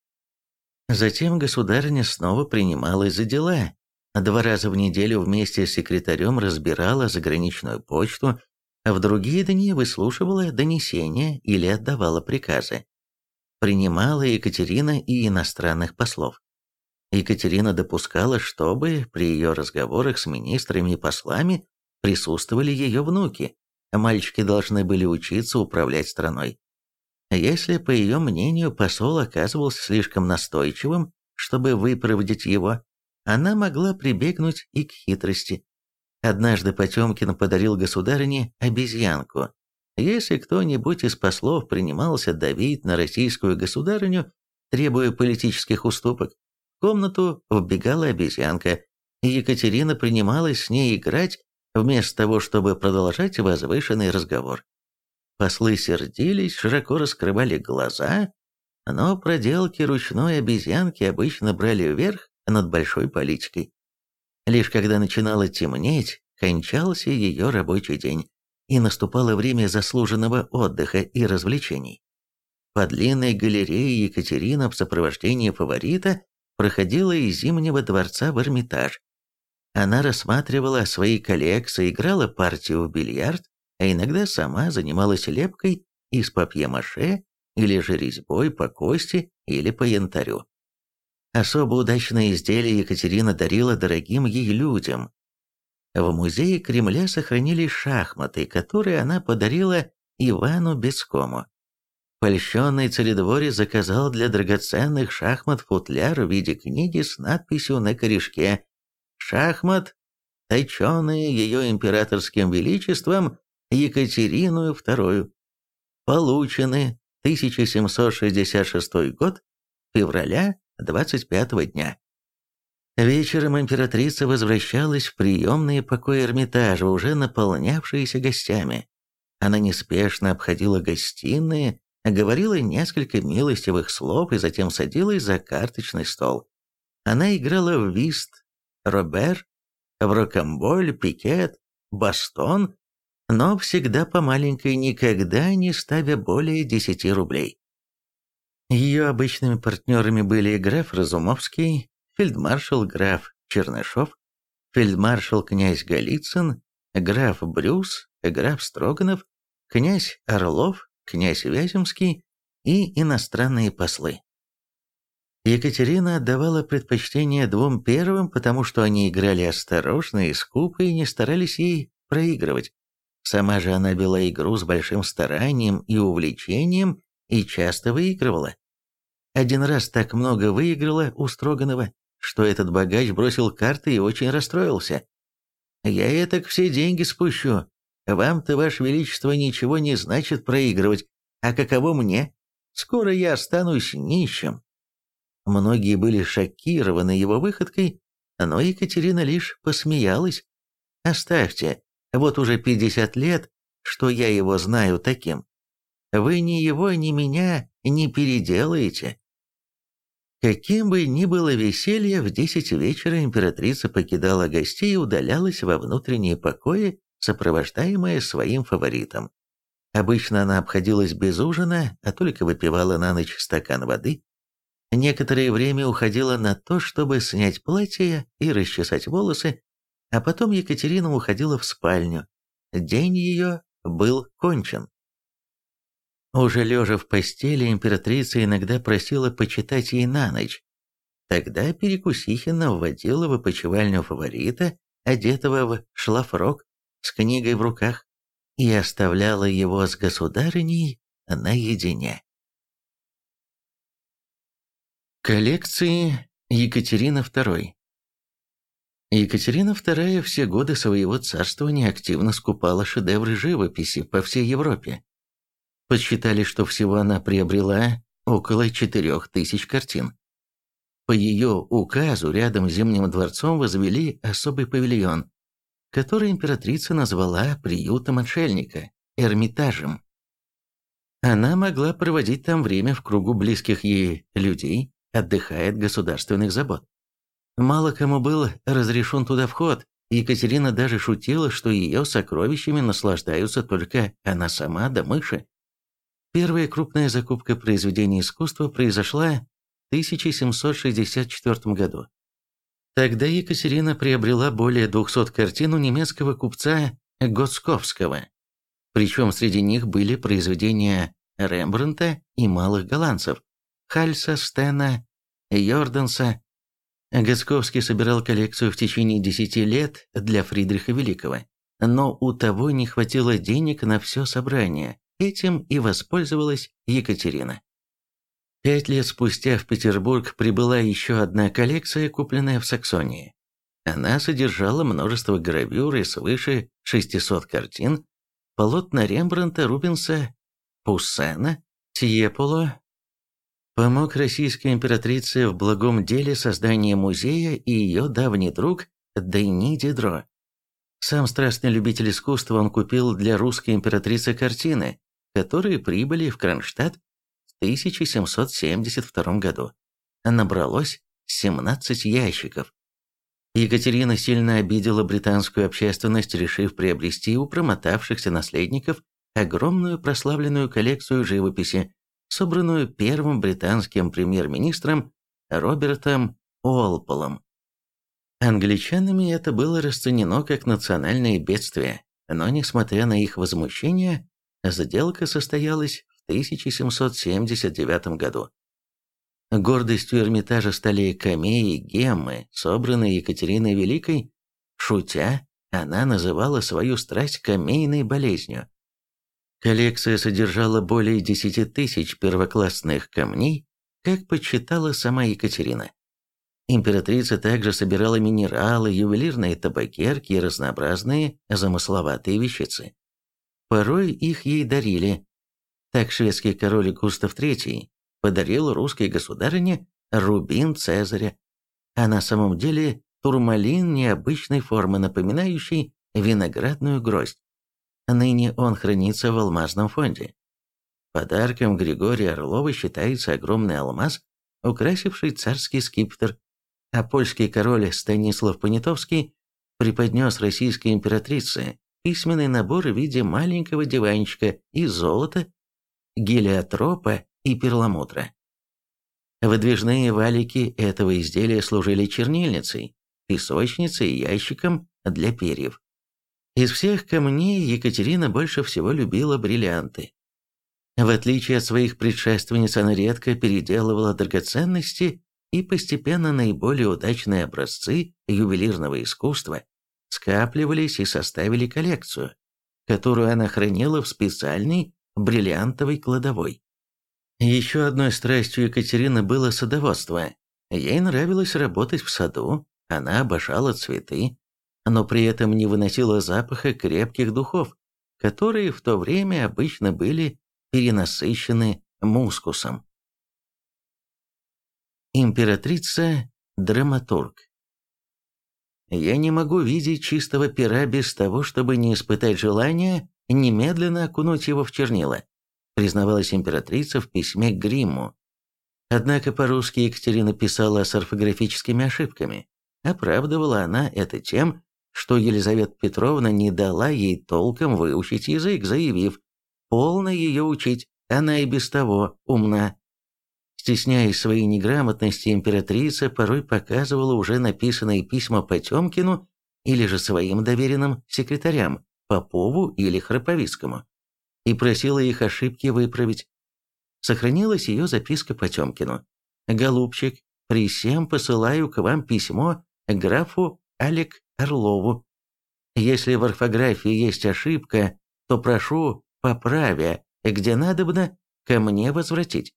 Затем государыня снова принималась за дела. 2 раза в неделю вместе с секретарем разбирала заграничную почту, а в другие дни выслушивала донесения или отдавала приказы. Принимала Екатерина и иностранных послов. Екатерина допускала, чтобы при ее разговорах с министрами и послами присутствовали ее внуки. Мальчики должны были учиться управлять страной. Если, по ее мнению, посол оказывался слишком настойчивым, чтобы выпроводить его, она могла прибегнуть и к хитрости. Однажды Потемкин подарил государыне обезьянку. Если кто-нибудь из послов принимался давить на российскую государыню, требуя политических уступок, в комнату вбегала обезьянка, и Екатерина принималась с ней играть, вместо того, чтобы продолжать возвышенный разговор. Послы сердились, широко раскрывали глаза, но проделки ручной обезьянки обычно брали вверх над большой политикой. Лишь когда начинало темнеть, кончался ее рабочий день, и наступало время заслуженного отдыха и развлечений. По длинной галерее Екатерина в сопровождении фаворита проходила из Зимнего дворца в Эрмитаж. Она рассматривала свои коллекции, играла партию в бильярд, а иногда сама занималась лепкой из папье-маше или же резьбой по кости или по янтарю. Особо удачные изделия Екатерина дарила дорогим ей людям. В музее Кремля сохранились шахматы, которые она подарила Ивану Бецкому. Польщенный царедворец заказал для драгоценных шахмат футляр в виде книги с надписью на корешке: «Шахмат, точеные ее императорским величеством Екатерину II. Получены 1766 год, февраля 25 дня». Вечером императрица возвращалась в приемные покои Эрмитажа, уже наполнявшиеся гостями. Она неспешно обходила гостиные, говорила несколько милостивых слов и затем садилась за карточный стол. Она играла в вист, робер, в рокамболь, пикет, бастон, но всегда по маленькой, никогда не ставя более 10 рублей. Ее обычными партнерами были граф Разумовский, фельдмаршал граф Чернышов, фельдмаршал князь Голицын, граф Брюс, граф Строганов, князь Орлов, князь Вяземский и иностранные послы. Екатерина отдавала предпочтение 2 первым, потому что они играли осторожно и скупо и не старались ей проигрывать. Сама же она вела игру с большим старанием и увлечением и часто выигрывала. Один раз так много выиграла у Строганова, что этот богач бросил карты и очень расстроился. «Я этак все деньги спущу. Вам-то, Ваше Величество, ничего не значит проигрывать, а каково мне? Скоро я останусь нищим». Многие были шокированы его выходкой, но Екатерина лишь посмеялась. «Оставьте, Вот уже 50 лет, что я его знаю таким. Вы ни его, ни меня не переделаете». Каким бы ни было веселье, в 10 вечера императрица покидала гостей и удалялась во внутренние покои, сопровождаемая своим фаворитом. Обычно она обходилась без ужина, а только выпивала на ночь стакан воды. Некоторое время уходила на то, чтобы снять платье и расчесать волосы, а потом Екатерина уходила в спальню. День ее был кончен. Уже лежа в постели, императрица иногда просила почитать ей на ночь. Тогда Перекусихина вводила в опочивальню фаворита, одетого в шлафрок, с книгой в руках, и оставляла его с государыней наедине. Коллекции Екатерины II. Екатерина II все годы своего царствования активно скупала шедевры живописи по всей Европе. Подсчитали, что всего она приобрела около 4000 картин. По ее указу рядом с Зимним дворцом возвели особый павильон, который императрица назвала приютом отшельника, Эрмитажем. Она могла проводить там время в кругу близких ей людей, отдыхая от государственных забот. Мало кому был разрешен туда вход, Екатерина даже шутила, что ее сокровищами наслаждаются только она сама да мыши. Первая крупная закупка произведений искусства произошла в 1764 году. Тогда Екатерина приобрела более 200 картин у немецкого купца Госковского. Причем среди них были произведения Рембрандта и малых голландцев – Хальса, Стена, Йорданса. Госковский собирал коллекцию в течение 10 лет для Фридриха Великого, но у того не хватило денег на все собрание. Этим и воспользовалась Екатерина. 5 лет спустя в Петербург прибыла еще одна коллекция, купленная в Саксонии. Она содержала множество гравюр и свыше 600 картин, полотна Рембрандта, Рубенса, Пуссена, Тьеполо. Помог российской императрице в благом деле создания музея и ее давний друг Дени Дидро. Сам страстный любитель искусства, он купил для русской императрицы картины, которые прибыли в Кронштадт в 1772 году. Набралось 17 ящиков. Екатерина сильно обидела британскую общественность, решив приобрести у промотавшихся наследников огромную прославленную коллекцию живописи, собранную первым британским премьер-министром Робертом Уолполом. Англичанами это было расценено как национальное бедствие, но, несмотря на их возмущение, сделка состоялась в 1779 году. Гордостью Эрмитажа стали камеи, геммы, собранные Екатериной Великой. Шутя, она называла свою страсть камейной болезнью. Коллекция содержала более 10 тысяч первоклассных камней, как подсчитала сама Екатерина. Императрица также собирала минералы, ювелирные табакерки и разнообразные замысловатые вещицы. Порой их ей дарили. Так шведский король Густав III подарил русской государыне рубин Цезаря, а на самом деле турмалин необычной формы, напоминающий виноградную гроздь. Ныне он хранится в алмазном фонде. Подарком Григория Орлова считается огромный алмаз, украсивший царский скипетр, а польский король Станислав Понятовский преподнес российской императрице письменный набор в виде маленького диванчика из золота, гелиотропа и перламутра. Выдвижные валики этого изделия служили чернильницей, песочницей и ящиком для перьев. Из всех камней Екатерина больше всего любила бриллианты. В отличие от своих предшественниц, она редко переделывала драгоценности, и постепенно наиболее удачные образцы ювелирного искусства скапливались и составили коллекцию, которую она хранила в специальной бриллиантовой кладовой. Еще одной страстью Екатерины было садоводство. Ей нравилось работать в саду, она обожала цветы, но при этом не выносила запаха крепких духов, которые в то время обычно были перенасыщены мускусом. Императрица-драматург. Я не могу видеть чистого пера без того, чтобы не испытать желания немедленно окунуть его в чернила, признавалась императрица в письме к Гримму. Однако по-русски Екатерина писала с орфографическими ошибками. Оправдывала она это тем, что Елизавета Петровна не дала ей толком выучить язык, заявив: «Полно ее учить, она и без того умна». Стесняясь своей неграмотности, императрица порой показывала уже написанные письма Потемкину или же своим доверенным секретарям, Попову или Храповицкому, и просила их ошибки выправить. Сохранилась ее записка Потемкину: «Голубчик, при всем посылаю к вам письмо графу Олег Орлову. Если в орфографии есть ошибка, то прошу, поправя, где надобно, ко мне возвратить».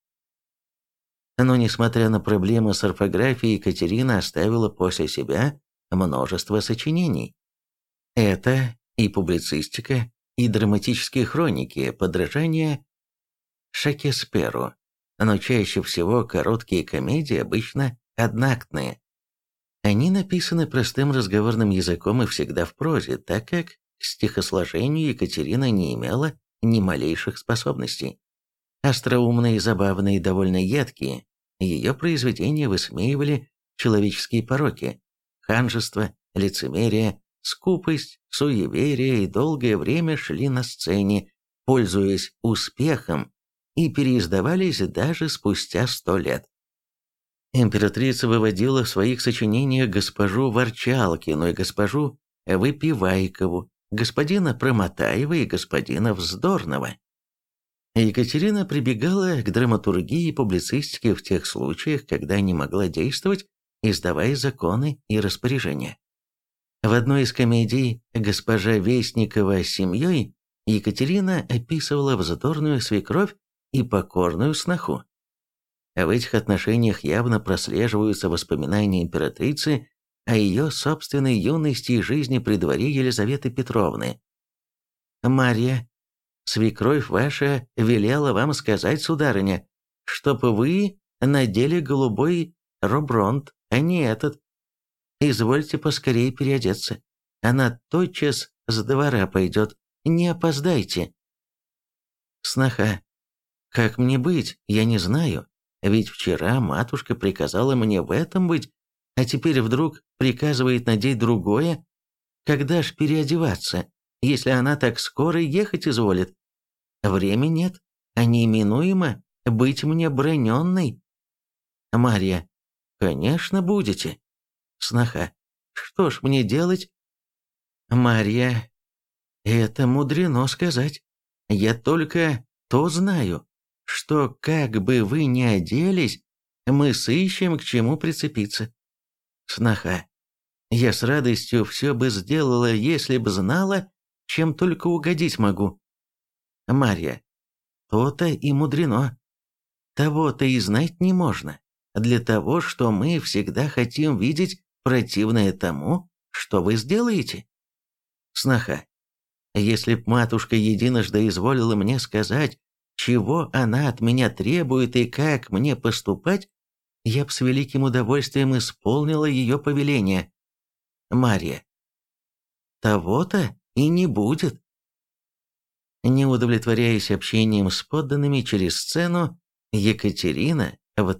Но, несмотря на проблемы с орфографией, Екатерина оставила после себя множество сочинений. Это и публицистика, и драматические хроники, подражания Шекспиру, но чаще всего короткие комедии, обычно одноактные. Они написаны простым разговорным языком и всегда в прозе, так как к стихосложению Екатерина не имела ни малейших способностей. Остроумные, забавные и довольно едкие, ее произведения высмеивали человеческие пороки, ханжество, лицемерие, скупость, суеверие и долгое время шли на сцене, пользуясь успехом, и переиздавались даже спустя 100 лет. Императрица выводила в своих сочинениях госпожу Ворчалкину и госпожу Выпивайкову, господина Промотаева и господина Вздорного. Екатерина прибегала к драматургии и публицистике в тех случаях, когда не могла действовать, издавая законы и распоряжения. В одной из комедий «Госпожа Вестникова с семьей» Екатерина описывала вздорную свекровь и покорную сноху. В этих отношениях явно прослеживаются воспоминания императрицы о ее собственной юности и жизни при дворе Елизаветы Петровны. «Марья, свекровь ваша велела вам сказать, сударыня, чтоб вы надели голубой робронт, а не этот. Извольте поскорее переодеться. Она тотчас с двора пойдет, не опоздайте». Сноха. «Как мне быть? Я не знаю. Ведь вчера матушка приказала мне в этом быть, а теперь вдруг приказывает надеть другое. Когда ж переодеваться, если она так скоро ехать изволит? Времени нет, а неименуемо быть мне броненной». Марья. «Конечно, будете». Сноха. «Что ж мне делать?» Марья. «Это мудрено сказать. Я только то знаю, что как бы вы ни оделись, мы сыщем к чему прицепиться». Сноха. «Я с радостью все бы сделала, если б знала, чем только угодить могу». Марья. «То-то и мудрено. Того-то и знать не можно, для того, что мы всегда хотим видеть противное тому, что вы сделаете». Сноха. «Если б матушка единожды изволила мне сказать, чего она от меня требует и как мне поступать, я б с великим удовольствием исполнила ее повеление». Марья. «Того-то и не будет». Не удовлетворяясь общением с подданными через сцену, Екатерина в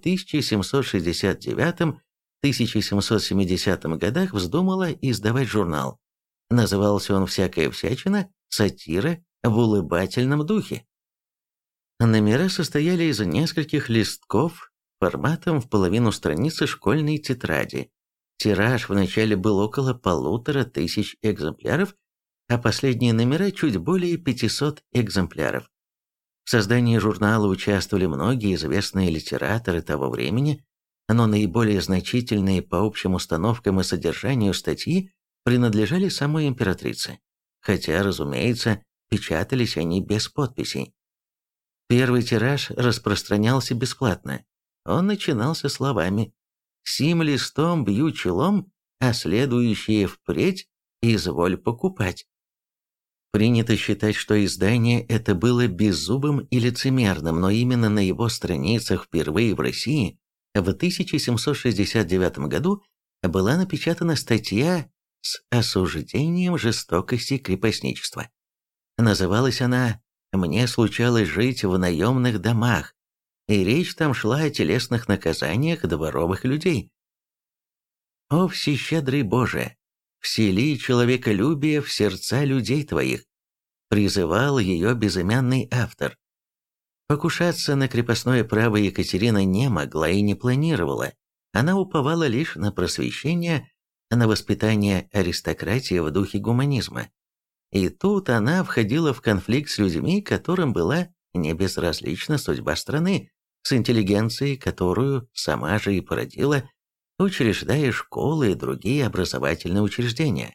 1769-1770 годах вздумала издавать журнал. Назывался он «Всякая всячина. Сатира в улыбательном духе». Номера состояли из нескольких листков форматом в половину страницы школьной тетради. Тираж вначале был около 1500 экземпляров, а последние номера чуть более 500 экземпляров. В создании журнала участвовали многие известные литераторы того времени, но наиболее значительные по общим установкам и содержанию статьи принадлежали самой императрице, хотя, разумеется, печатались они без подписей. Первый тираж распространялся бесплатно. Он начинался словами: «Сим листом бью челом, а следующие впредь изволь покупать». Принято считать, что издание это было беззубым и лицемерным, но именно на его страницах впервые в России в 1769 году была напечатана статья с осуждением жестокости крепостничества. Называлась она «Мне случалось жить в наемных домах», и речь там шла о телесных наказаниях дворовых людей. «О всещедрый Боже, всели человеколюбие в сердца людей твоих», призывал ее безымянный автор. Покушаться на крепостное право Екатерина не могла и не планировала. Она уповала лишь на просвещение, на воспитание аристократии в духе гуманизма. И тут она входила в конфликт с людьми, которым была не безразлична судьба страны, с интеллигенцией, которую сама же и породила, учреждая школы и другие образовательные учреждения.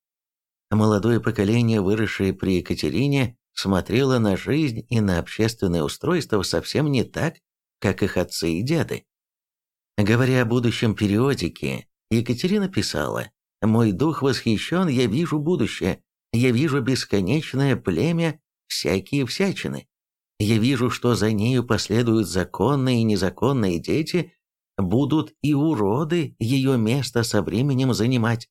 Молодое поколение, выросшее при Екатерине, смотрело на жизнь и на общественное устройство совсем не так, как их отцы и деды. Говоря о будущем периодике, Екатерина писала: «Мой дух восхищен, я вижу будущее, я вижу бесконечное племя всякие всячины. Я вижу, что за нею последуют законные и незаконные дети, будут и уроды ее место со временем занимать».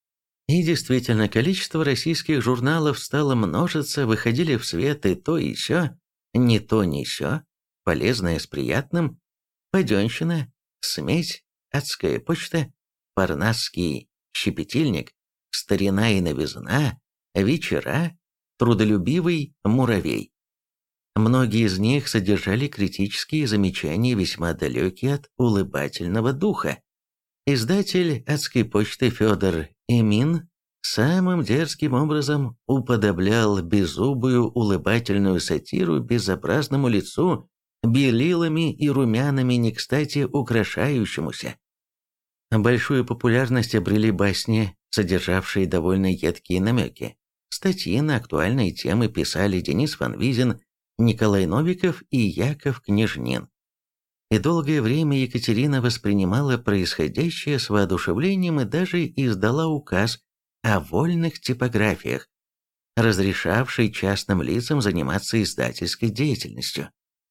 И действительно, количество российских журналов стало множиться, выходили в свет и то, и сё, не то, ни сё, полезное с приятным, паденщина, смесь, адская почта, парнасский щепетильник, старина и новизна, вечера, трудолюбивый муравей. Многие из них содержали критические замечания, весьма далекие от улыбательного духа. Издатель адской почты Федор Эмин самым дерзким образом уподоблял беззубую улыбательную сатиру безобразному лицу, белилами и румянами не кстати украшающемуся. Большую популярность обрели басни, содержавшие довольно едкие намеки. Статьи на актуальные темы писали Денис Фанвизин, Николай Новиков и Яков Княжнин. И долгое время Екатерина воспринимала происходящее с воодушевлением и даже издала указ о вольных типографиях, разрешавший частным лицам заниматься издательской деятельностью.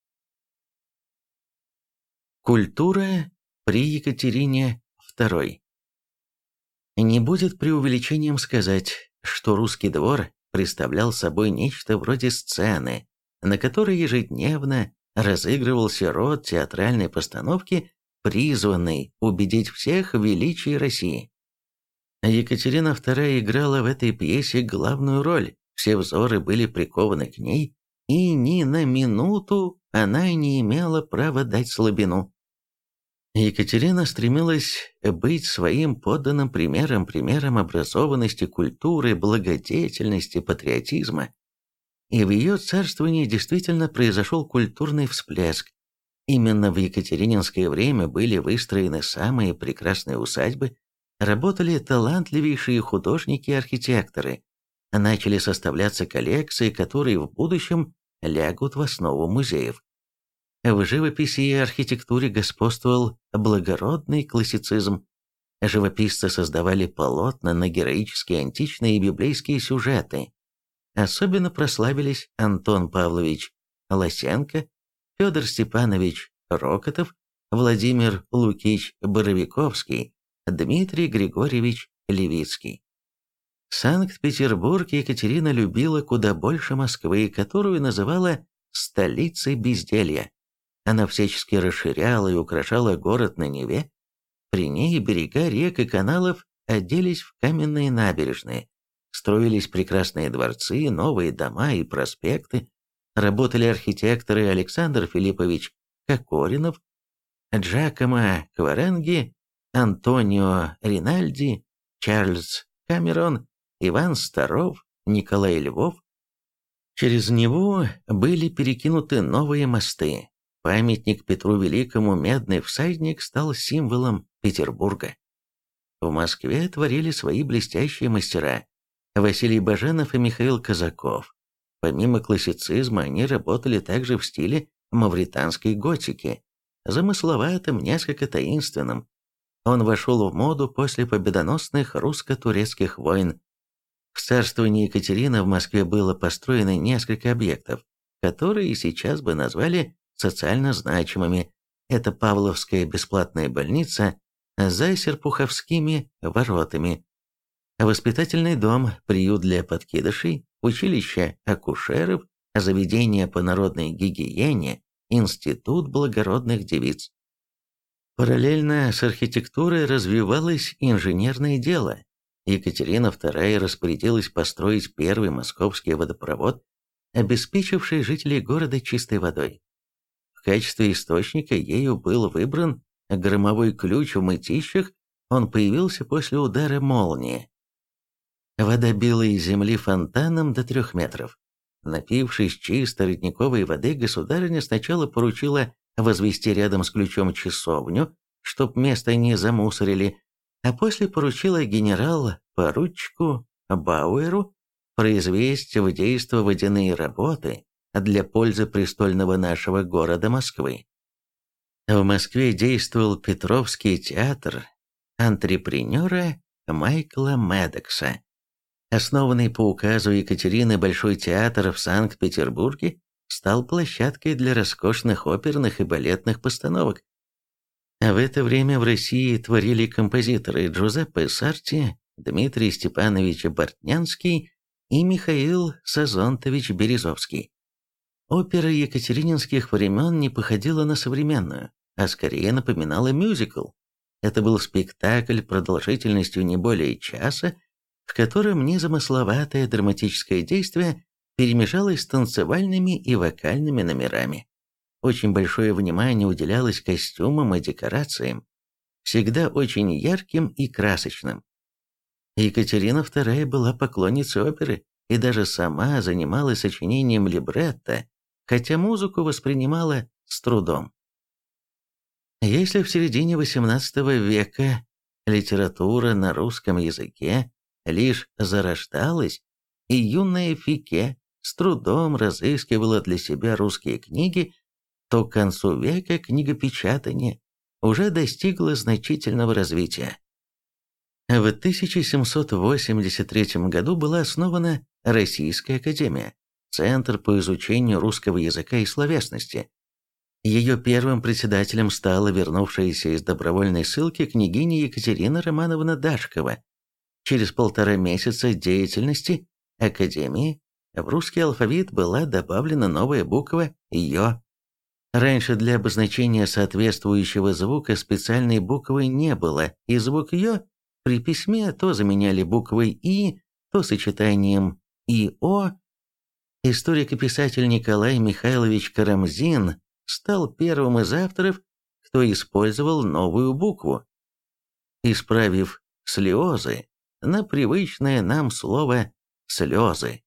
Культура при Екатерине II. Не будет преувеличением сказать, что русский двор представлял собой нечто вроде сцены, на которой ежедневно разыгрывался род театральной постановки, призванной убедить всех в величии России. Екатерина II играла в этой пьесе главную роль, все взоры были прикованы к ней, и ни на минуту она не имела права дать слабину. Екатерина стремилась быть своим подданным примером образованности, культуры, благодетельности, патриотизма. И в ее царствовании действительно произошел культурный всплеск. Именно в екатерининское время были выстроены самые прекрасные усадьбы, работали талантливейшие художники и архитекторы, начали составляться коллекции, которые в будущем лягут в основу музеев. В живописи и архитектуре господствовал благородный классицизм. Живописцы создавали полотна на героические античные и библейские сюжеты. Особенно прославились Антон Павлович Лосенко, Федор Степанович Рокотов, Владимир Лукич Боровиковский, Дмитрий Григорьевич Левицкий. Санкт-Петербург Екатерина любила куда больше Москвы, которую называла «столицей безделья». Она всячески расширяла и украшала город на Неве. При ней берега рек и каналов оделись в каменные набережные. Строились прекрасные дворцы, новые дома и проспекты. Работали архитекторы Александр Филиппович Кокоринов, Джакомо Кваренги, Антонио Ринальди, Чарльз Камерон, Иван Старов, Николай Львов. Через него были перекинуты новые мосты. Памятник Петру Великому, медный всадник, стал символом Петербурга. В Москве творили свои блестящие мастера Василий Баженов и Михаил Казаков. Помимо классицизма, они работали также в стиле мавританской готики, замысловатым, несколько таинственным. Он вошел в моду после победоносных русско-турецких войн. В царствовании Екатерины в Москве было построено несколько объектов, которые сейчас бы назвали социально значимыми. Это Павловская бесплатная больница за Серпуховскими воротами, Воспитательный дом, приют для подкидышей, училище акушеров, заведение по народной гигиене, институт благородных девиц. Параллельно с архитектурой развивалось инженерное дело. Екатерина II распорядилась построить первый московский водопровод, обеспечивший жителей города чистой водой. В качестве источника ею был выбран громовой ключ в Мытищах, он появился после удара молнии. Вода била из земли фонтаном до 3 метров. Напившись чистой родниковой воды, государыня сначала поручила возвести рядом с ключом часовню, чтоб место не замусорили, а после поручила генерал-поручику Бауэру произвести в действо водяные работы для пользы престольного нашего города Москвы. В Москве действовал Петровский театр антрепренера Майкла Медокса. Основанный по указу Екатерины Большой театр в Санкт-Петербурге стал площадкой для роскошных оперных и балетных постановок. А в это время в России творили композиторы Джузеппе Сарти, Дмитрий Степанович Бортнянский и Михаил Сазонтович Березовский. Опера екатерининских времен не походила на современную, а скорее напоминала мюзикл. Это был спектакль продолжительностью не более часа, в котором незамысловатое драматическое действие перемежалось с танцевальными и вокальными номерами. Очень большое внимание уделялось костюмам и декорациям, всегда очень ярким и красочным. Екатерина II была поклонницей оперы и даже сама занималась сочинением либретто, хотя музыку воспринимала с трудом. Если в середине XVIII века литература на русском языке лишь зарождалась, и юная Фике с трудом разыскивала для себя русские книги, то к концу века книгопечатание уже достигло значительного развития. В 1783 году была основана Российская академия, Центр по изучению русского языка и словесности. Ее первым председателем стала вернувшаяся из добровольной ссылки княгиня Екатерина Романовна Дашкова. Через 1,5 месяца деятельности Академии в русский алфавит была добавлена новая буква «ё». Раньше для обозначения соответствующего звука специальной буквы не было, и звук «ё» при письме то заменяли буквой «и», то сочетанием «и-о». Историк и писатель Николай Михайлович Карамзин стал первым из авторов, кто использовал новую букву, исправив слезы на привычное нам слово «слезы».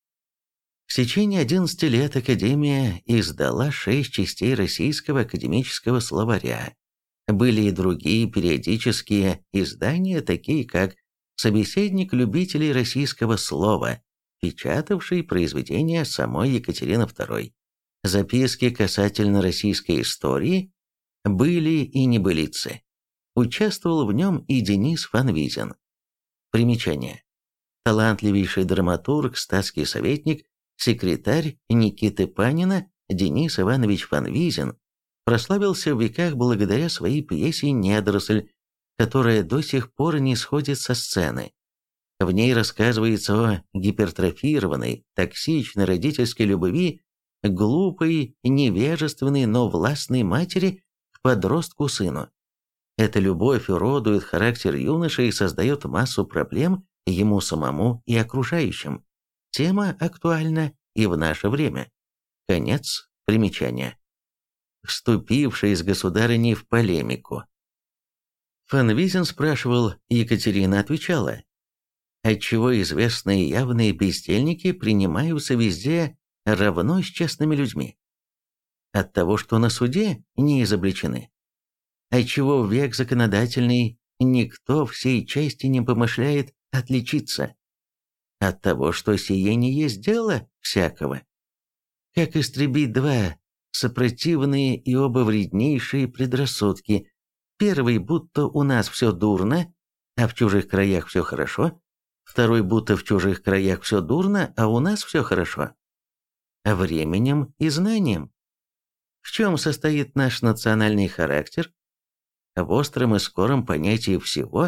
В течение 11 лет Академия издала 6 частей российского академического словаря. Были и другие периодические издания, такие как «Собеседник любителей российского слова», печатавший произведения самой Екатерины II. Записки касательно российской истории, были и небылицы. Участвовал в нем и Денис Фанвизин. Примечание. Талантливейший драматург, статский советник, секретарь Никиты Панина Денис Иванович Фанвизин прославился в веках благодаря своей пьесе «Недоросль», которая до сих пор не сходит со сцены. В ней рассказывается о гипертрофированной, токсичной родительской любви глупой, невежественной, но властной матери к подростку-сыну. Эта любовь уродует характер юноши и создает массу проблем ему самому и окружающим. Тема актуальна и в наше время. Конец примечания. Вступивший с государыней в полемику. Фанвизин спрашивал, Екатерина отвечала, отчего известные явные бездельники принимаются везде равно с честными людьми? От того, что на суде не изобличены. Отчего в век законодательный никто всей части не помышляет отличиться? От того, что сие не есть дело всякого. Как истребить два сопротивные и оба вреднейшие предрассудки? Первый, будто у нас все дурно, а в чужих краях все хорошо. Второй, будто в чужих краях все дурно, а у нас все хорошо. Временем и знанием. В чем состоит наш национальный характер? В остром и скором понятии всего,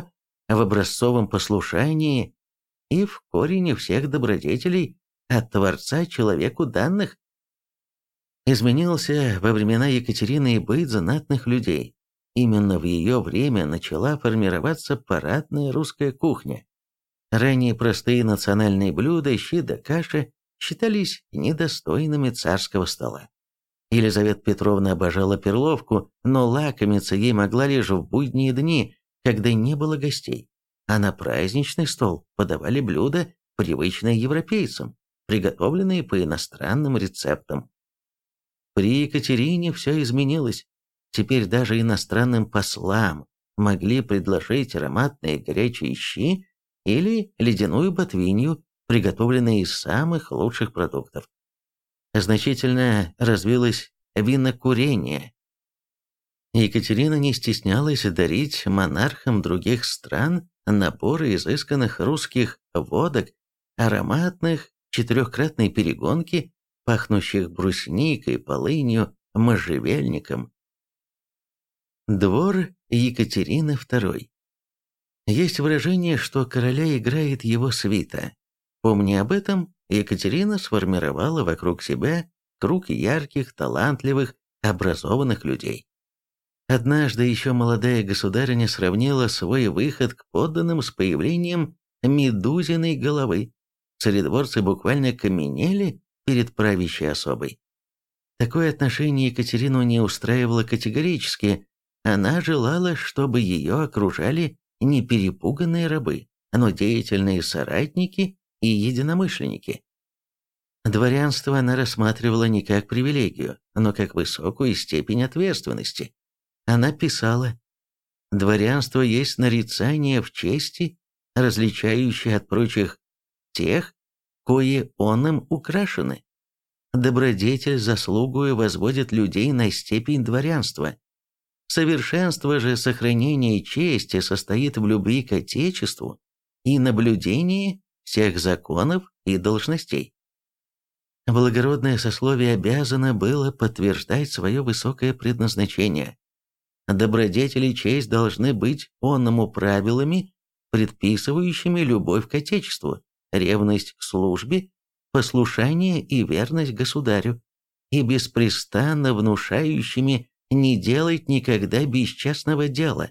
в образцовом послушании и в корне всех добродетелей от Творца человеку данных. Изменился во времена Екатерины и быт знатных людей. Именно в ее время начала формироваться парадная русская кухня. Ранее простые национальные блюда, щи да каши, считались недостойными царского стола. Елизавета Петровна обожала перловку, но лакомиться ей могла лишь в будние дни, когда не было гостей. А на праздничный стол подавали блюда, привычные европейцам, приготовленные по иностранным рецептам. При Екатерине все изменилось. Теперь даже иностранным послам могли предложить ароматные горячие щи или ледяную ботвинью, приготовленные из самых лучших продуктов. Значительно развилось винокурение. Екатерина не стеснялась дарить монархам других стран наборы изысканных русских водок, ароматных четырехкратной перегонки, пахнущих брусникой, полынью, можжевельником. Двор Екатерины II. Есть выражение, что короля играет его свита. Помня об этом, Екатерина сформировала вокруг себя круг ярких, талантливых, образованных людей. Однажды еще молодая государыня сравнила свой выход к подданным с появлением Медузиной головы. Царедворцы буквально каменели перед правящей особой. Такое отношение Екатерину не устраивало категорически. Она желала, чтобы ее окружали не перепуганные рабы, но деятельные соратники и единомышленники. Дворянство она рассматривала не как привилегию, но как высокую степень ответственности. Она писала: «Дворянство есть нарицание в чести, различающее от прочих тех, кое оном украшены. Добродетель заслугою возводит людей на степень дворянства. Совершенство же сохранения чести состоит в любви к Отечеству и наблюдении всех законов и должностей». Благородное сословие обязано было подтверждать свое высокое предназначение. Добродетель и честь должны быть онному правилами, предписывающими любовь к Отечеству, ревность к службе, послушание и верность государю, и беспрестанно внушающими не делать никогда бесчестного дела.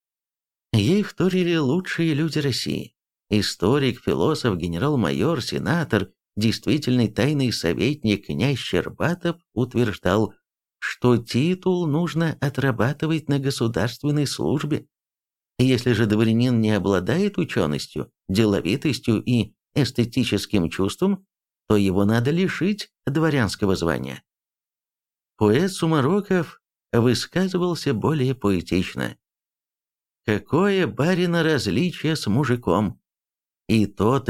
Ей вторили лучшие люди России. Историк, философ, генерал-майор, сенатор, действительный тайный советник князь Щербатов утверждал, что титул нужно отрабатывать на государственной службе. Если же дворянин не обладает ученостью, деловитостью и эстетическим чувством, то его надо лишить дворянского звания. Поэт Сумароков высказывался более поэтично. «Какое, барина, различие с мужиком? И тот,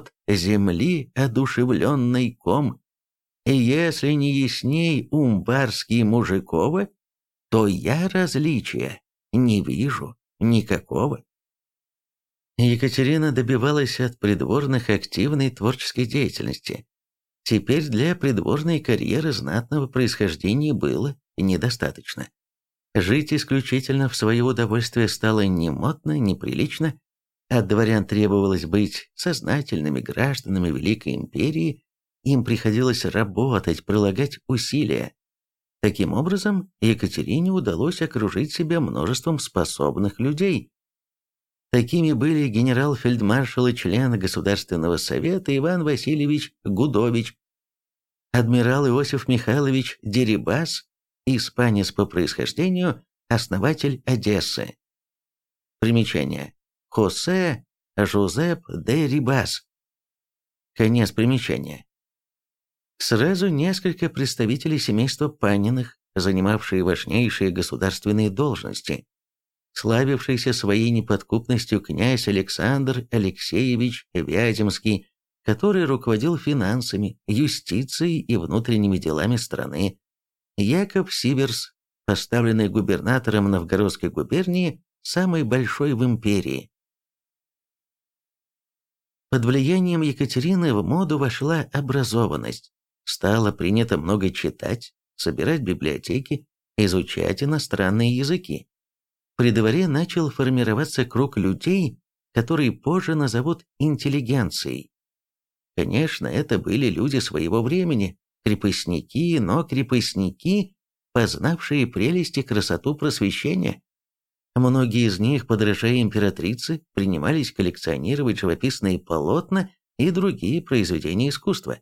земли одушевленный ком. И если не ясней ум барский мужикова, то я различия не вижу никакого». Екатерина добивалась от придворных активной творческой деятельности. Теперь для придворной карьеры знатного происхождения было недостаточно. Жить исключительно в свое удовольствие стало ни модно, ни прилично. От дворян требовалось быть сознательными гражданами Великой Империи, им приходилось работать, прилагать усилия. Таким образом, Екатерине удалось окружить себя множеством способных людей. Такими были генерал-фельдмаршал и член Государственного совета Иван Васильевич Гудович, адмирал Иосиф Михайлович Дерибас, испанец по происхождению, основатель Одессы. Примечание. Хосе Жозеп де Рибас. Конец примечания. Сразу несколько представителей семейства Паниных, занимавшие важнейшие государственные должности. Славившийся своей неподкупностью князь Александр Алексеевич Вяземский, который руководил финансами, юстицией и внутренними делами страны, Яков Сиверс, поставленный губернатором Новгородской губернии, самой большой в империи. Под влиянием Екатерины в моду вошла образованность. Стало принято много читать, собирать библиотеки, изучать иностранные языки. При дворе начал формироваться круг людей, который позже назовут интеллигенцией. Конечно, это были люди своего времени, крепостники, но крепостники, познавшие прелесть и красоту просвещения. Многие из них, подражая императрице, принимались коллекционировать живописные полотна и другие произведения искусства.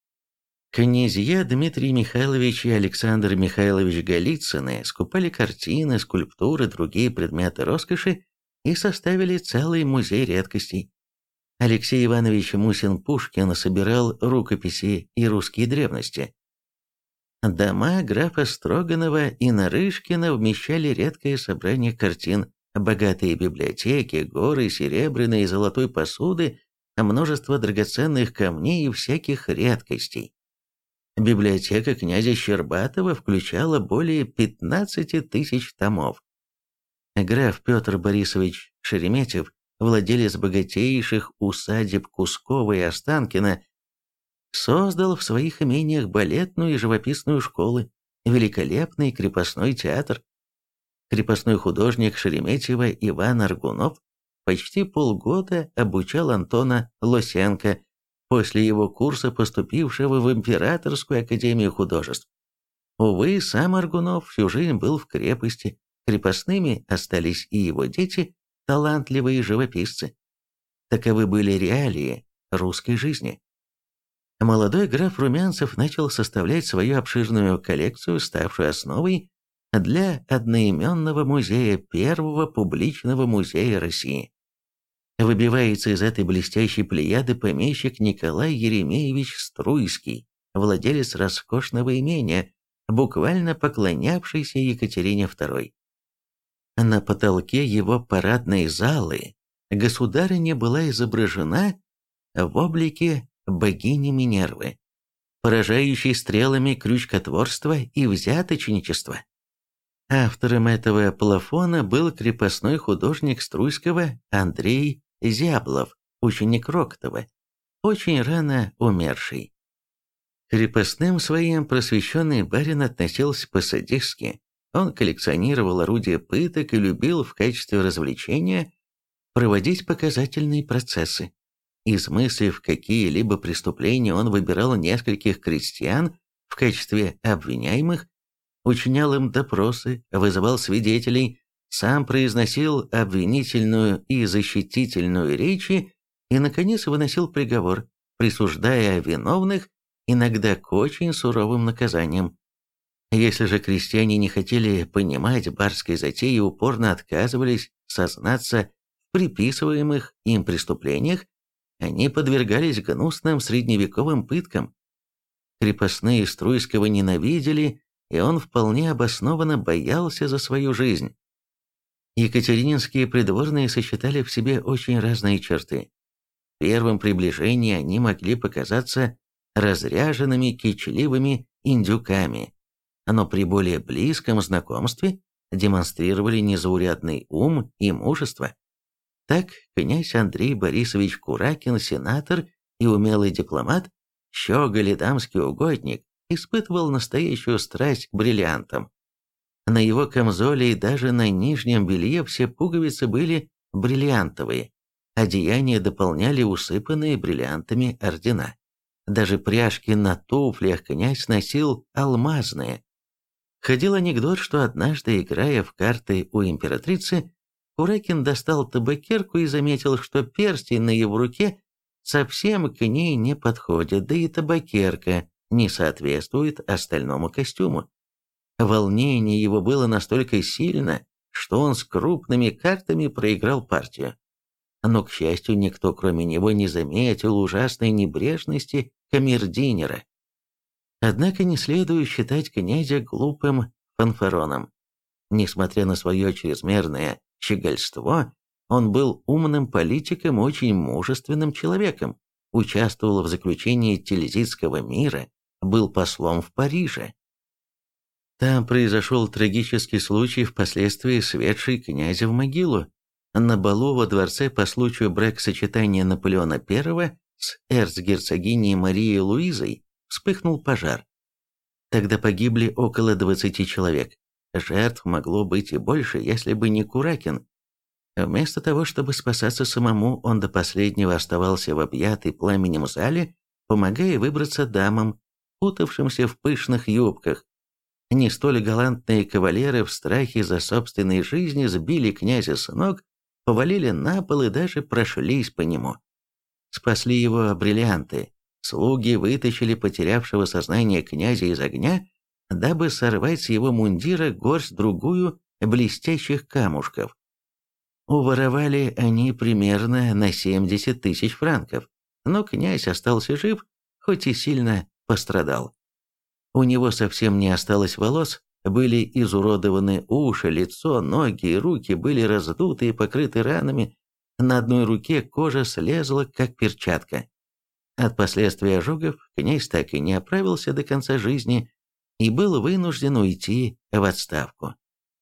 Князья Дмитрий Михайлович и Александр Михайлович Голицыны скупали картины, скульптуры, другие предметы роскоши и составили целый музей редкостей. Алексей Иванович Мусин-Пушкин собирал рукописи и русские древности. Дома графа Строганова и Нарышкина вмещали редкое собрание картин, богатые библиотеки, горы серебряной и золотой посуды, множество драгоценных камней и всяких редкостей. Библиотека князя Щербатова включала более 15 тысяч томов. Граф Петр Борисович Шереметьев, владелец богатейших усадеб Кускова и Останкина, создал в своих имениях балетную и живописную школы, великолепный крепостной театр. Крепостной художник Шереметьева Иван Аргунов почти полгода обучал Антона Лосенко, после его курса поступившего в Императорскую академию художеств. Увы, сам Аргунов всю жизнь был в крепости, крепостными остались и его дети, талантливые живописцы. Таковы были реалии русской жизни. Молодой граф Румянцев начал составлять свою обширную коллекцию, ставшую основой для одноименного музея, первого публичного музея России. Выбивается из этой блестящей плеяды помещик Николай Еремеевич Струйский, владелец роскошного имения, буквально поклонявшийся Екатерине II. На потолке его парадной залы государыня была изображена в облике богини Минервы, поражающей стрелами крючкотворства и взяточничества. Автором этого плафона был крепостной художник Струйского Андрей Зяблов, ученик Рокотова, очень рано умерший. К крепостным своим просвещенный барин относился по-садистски. Он коллекционировал орудия пыток и любил в качестве развлечения проводить показательные процессы. Измыслив какие-либо преступления, он выбирал нескольких крестьян в качестве обвиняемых, учинял им допросы, вызывал свидетелей, сам произносил обвинительную и защитительную речи и, наконец, выносил приговор, присуждая виновных иногда к очень суровым наказаниям. Если же крестьяне не хотели понимать барской затеи и упорно отказывались сознаться в приписываемых им преступлениях, они подвергались гнусным средневековым пыткам. Крепостные Струйского ненавидели, и он вполне обоснованно боялся за свою жизнь. Екатерининские придворные сочетали в себе очень разные черты. В первом приближении они могли показаться разряженными, кичливыми индюками, но при более близком знакомстве демонстрировали незаурядный ум и мужество. Так князь Андрей Борисович Куракин, сенатор и умелый дипломат, щеголь и дамский угодник, испытывал настоящую страсть к бриллиантам. На его камзоле и даже на нижнем белье все пуговицы были бриллиантовые, одеяния дополняли усыпанные бриллиантами ордена. Даже пряжки на туфлях князь носил алмазные. Ходил анекдот, что однажды, играя в карты у императрицы, Куракин достал табакерку и заметил, что перстень на его руке совсем к ней не подходит, да и табакерка не соответствует остальному костюму. Волнение его было настолько сильно, что он с крупными картами проиграл партию. Но, к счастью, никто кроме него не заметил ужасной небрежности камердинера. Однако не следует считать князя глупым фанфароном. Несмотря на свое чрезмерное щегольство, он был умным политиком, очень мужественным человеком, участвовал в заключении Тильзитского мира, был послом в Париже. Там произошел трагический случай, впоследствии сведший князя в могилу. На балу во дворце по случаю бракосочетания Наполеона I с эрцгерцогиней Марией Луизой вспыхнул пожар. Тогда погибли около 20 человек. Жертв могло быть и больше, если бы не Куракин. Вместо того, чтобы спасаться самому, он до последнего оставался в объятой пламенем зале, помогая выбраться дамам, путавшимся в пышных юбках. Не столь галантные кавалеры в страхе за собственные жизни сбили князя с ног, повалили на пол и даже прошлись по нему. Спасли его бриллианты. Слуги вытащили потерявшего сознание князя из огня, дабы сорвать с его мундира горсть-другую блестящих камушков. Уворовали они примерно на 70 тысяч франков, но князь остался жив, хоть и сильно пострадал. У него совсем не осталось волос, были изуродованы уши, лицо, ноги и руки были раздуты и покрыты ранами, на одной руке кожа слезла, как перчатка. От последствий ожогов князь так и не оправился до конца жизни и был вынужден уйти в отставку.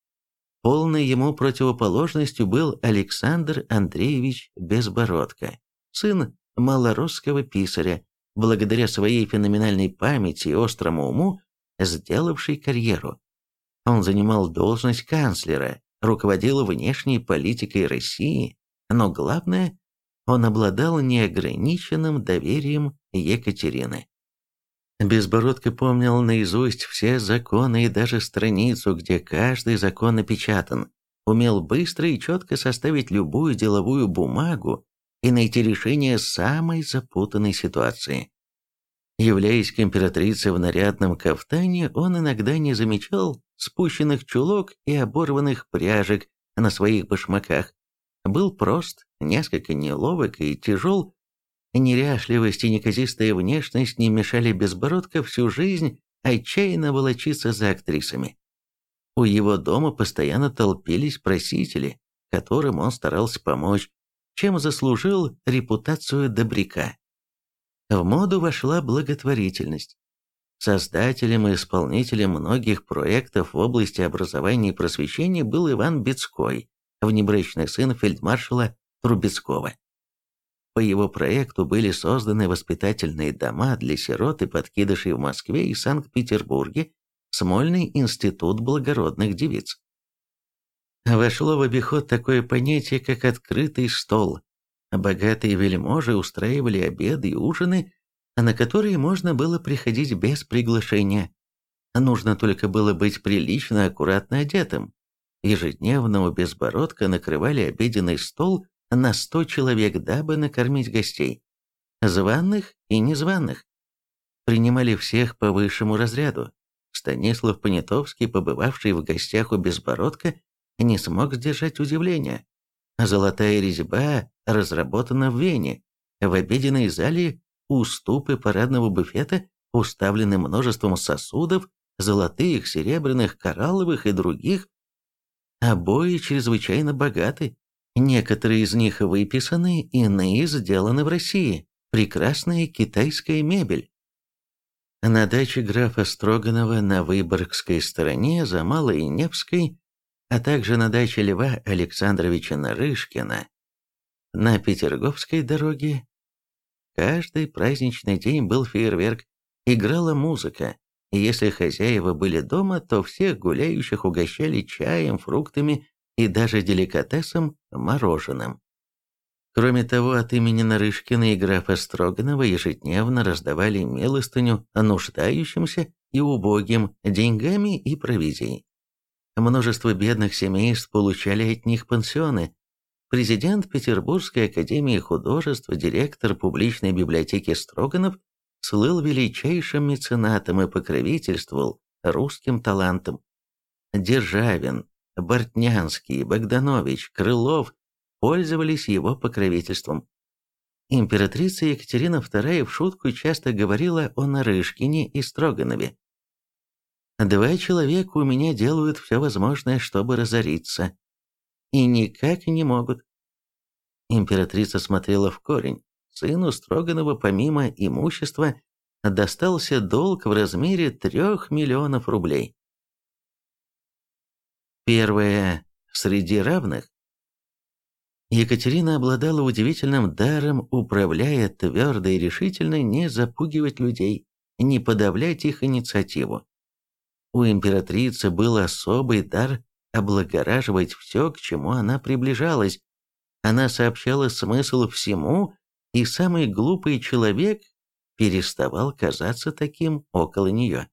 Полной ему противоположностью был Александр Андреевич Безбородко, сын малоросского писаря, благодаря своей феноменальной памяти и острому уму, сделавший карьеру. Он занимал должность канцлера, руководил внешней политикой России, но главное, он обладал неограниченным доверием Екатерины. Безбородко помнил наизусть все законы и даже страницу, где каждый закон напечатан, умел быстро и четко составить любую деловую бумагу и найти решение самой запутанной ситуации. Являясь к императрице в нарядном кафтане, он иногда не замечал спущенных чулок и оборванных пряжек на своих башмаках. Был прост, несколько неловок и тяжел. Неряшливость и неказистая внешность не мешали Безбородко всю жизнь отчаянно волочиться за актрисами. У его дома постоянно толпились просители, которым он старался помочь, чем заслужил репутацию добряка. В моду вошла благотворительность. Создателем и исполнителем многих проектов в области образования и просвещения был Иван Бецкой, внебрачный сын фельдмаршала Трубецкого. По его проекту были созданы воспитательные дома для сирот и подкидышей в Москве и Санкт-Петербурге, Смольный институт благородных девиц. Вошло в обиход такое понятие, как открытый стол. Богатые вельможи устраивали обеды и ужины, на которые можно было приходить без приглашения. Нужно только было быть прилично аккуратно одетым. Ежедневно у Безбородко накрывали обеденный стол на 100 человек, дабы накормить гостей, званых и незваных. Принимали всех по высшему разряду. Станислав Понятовский, побывавший в гостях у Безбородко, не смог сдержать удивления. Золотая резьба разработана в Вене. В обеденной зале уступы парадного буфета уставлены множеством сосудов, золотых, серебряных, коралловых и других. Обои чрезвычайно богаты. Некоторые из них выписаны, иные сделаны в России. Прекрасная китайская мебель. На даче графа Строганова на Выборгской стороне за Малой Невской, а также на даче Льва Александровича Нарышкина на Петерговской дороге, каждый праздничный день был фейерверк, играла музыка, и если хозяева были дома, то всех гуляющих угощали чаем, фруктами и даже деликатесом мороженым. Кроме того, от имени Нарышкина и графа Строганова ежедневно раздавали милостыню нуждающимся и убогим деньгами и провизией. Множество бедных семейств получали от них пансионы. Президент Петербургской академии художеств, директор публичной библиотеки Строганов слыл величайшим меценатом и покровительствовал русским талантам. Державин, Бортнянский, Богданович, Крылов пользовались его покровительством. Императрица Екатерина II в шутку часто говорила о Нарышкине и Строганове. «Два человека у меня делают все возможное, чтобы разориться, и никак не могут». Императрица смотрела в корень. Сыну Строганова помимо имущества достался долг в размере 3 миллионов рублей. Первое. Среди равных. Екатерина обладала удивительным даром, управляя твердо и решительно, не запугивать людей, не подавлять их инициативу. У императрицы был особый дар облагораживать все, к чему она приближалась. Она сообщала смысл всему, и самый глупый человек переставал казаться таким около нее.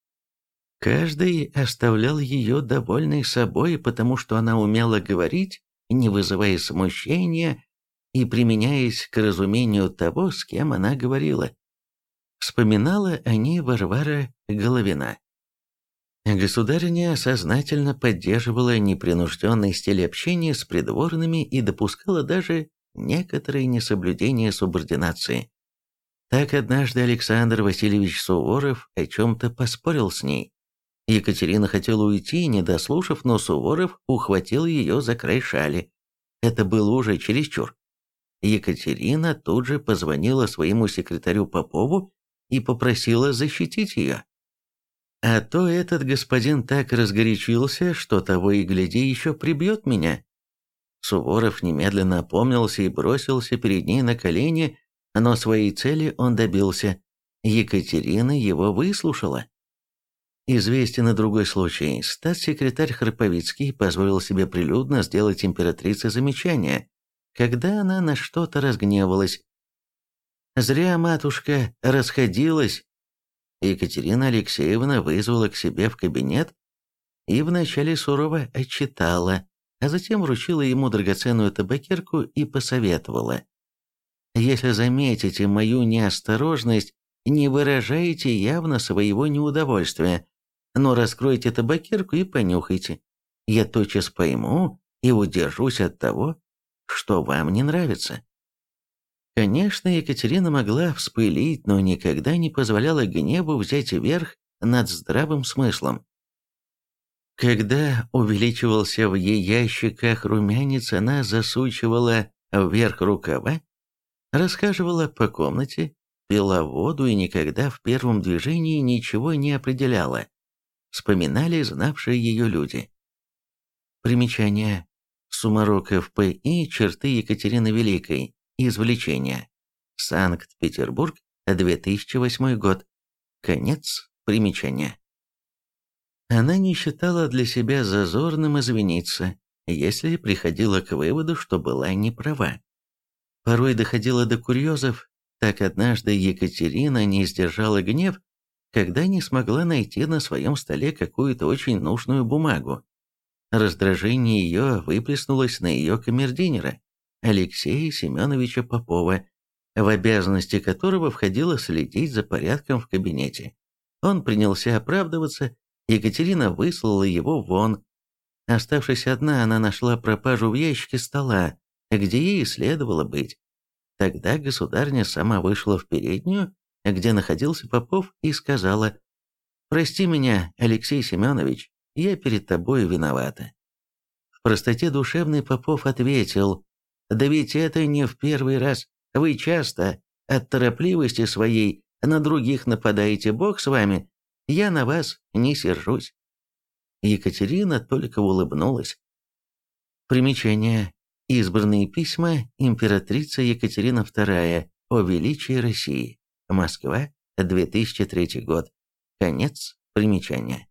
Каждый оставлял ее довольной собой, потому что она умела говорить, не вызывая смущения и применяясь к разумению того, с кем она говорила. Вспоминала о ней Варвара Головина. Государыня сознательно поддерживала непринужденный стиль общения с придворными и допускала даже некоторые несоблюдения субординации. Так однажды Александр Васильевич Суворов о чем-то поспорил с ней. Екатерина хотела уйти, не дослушав, но Суворов ухватил ее за край шали. Это было уже чересчур. Екатерина тут же позвонила своему секретарю Попову и попросила защитить ее. А то этот господин так разгорячился, что того и гляди еще прибьет меня. Суворов немедленно опомнился и бросился перед ней на колени, но своей цели он добился. Екатерина его выслушала. Известен и другой случай. Статс-секретарь Храповицкий позволил себе прилюдно сделать императрице замечание, когда она на что-то разгневалась. «Зря матушка расходилась». Екатерина Алексеевна вызвала к себе в кабинет и вначале сурово отчитала, а затем вручила ему драгоценную табакерку и посоветовала: «Если заметите мою неосторожность, не выражайте явно своего неудовольствия, но раскройте табакерку и понюхайте. Я тотчас пойму и удержусь от того, что вам не нравится». Конечно, Екатерина могла вспылить, но никогда не позволяла гневу взять верх над здравым смыслом. Когда увеличивался в ей ящиках румянец, она засучивала вверх рукава, расхаживала по комнате, пила воду и никогда в первом движении ничего не определяла. Вспоминали знавшие ее люди. Примечание. Сумароков П.И. Черты Екатерины Великой. Извлечение. Санкт-Петербург, 2008 год. Конец примечания. Она не считала для себя зазорным извиниться, если приходила к выводу, что была не права. Порой доходило до курьезов. Так однажды Екатерина не сдержала гнев, когда не смогла найти на своем столе какую-то очень нужную бумагу. Раздражение ее выплеснулось на ее камердинера, Алексея Семеновича Попова, в обязанности которого входило следить за порядком в кабинете. Он принялся оправдываться, Екатерина выслала его вон. Оставшись одна, она нашла пропажу в ящике стола, где ей следовало быть. Тогда государыня сама вышла в переднюю, где находился Попов, и сказала: «Прости меня, Алексей Семенович, я перед тобой виновата». В простоте душевной Попов ответил: «Да ведь это не в первый раз. Вы часто от торопливости своей на других нападаете, Бог с вами. Я на вас не сержусь». Екатерина только улыбнулась. Примечание. Избранные письма императрицы Екатерина II о величии России. Москва, 2003 год. Конец примечания.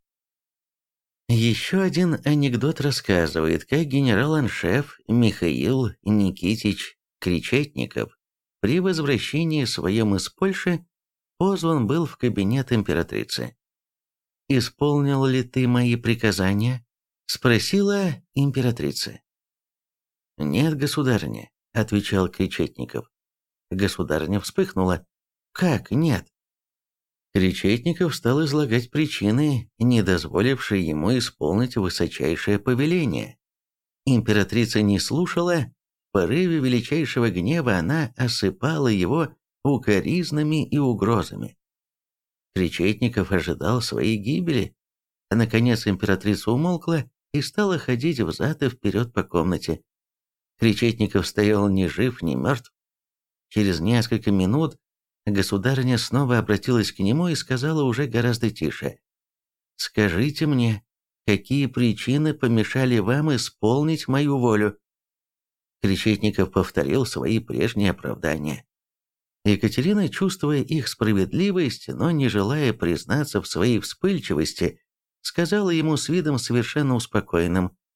Еще один анекдот рассказывает, как генерал-аншеф Михаил Никитич Кречетников при возвращении своем из Польши позван был в кабинет императрицы. «Исполнил ли ты мои приказания?» – спросила императрица. «Нет, государыня», – отвечал Кречетников. Государыня вспыхнула. «Как нет?» Кречетников стал излагать причины, не дозволившие ему исполнить высочайшее повеление. Императрица не слушала, в порыве величайшего гнева она осыпала его укоризнами и угрозами. Кречетников ожидал своей гибели. Наконец императрица умолкла и стала ходить взад и вперед по комнате. Кречетников стоял ни жив, ни мертв. Через несколько минут государыня снова обратилась к нему и сказала уже гораздо тише: «Скажите мне, какие причины помешали вам исполнить мою волю?» Кречетников повторил свои прежние оправдания. Екатерина, чувствуя их справедливость, но не желая признаться в своей вспыльчивости, сказала ему с видом совершенно успокоенным: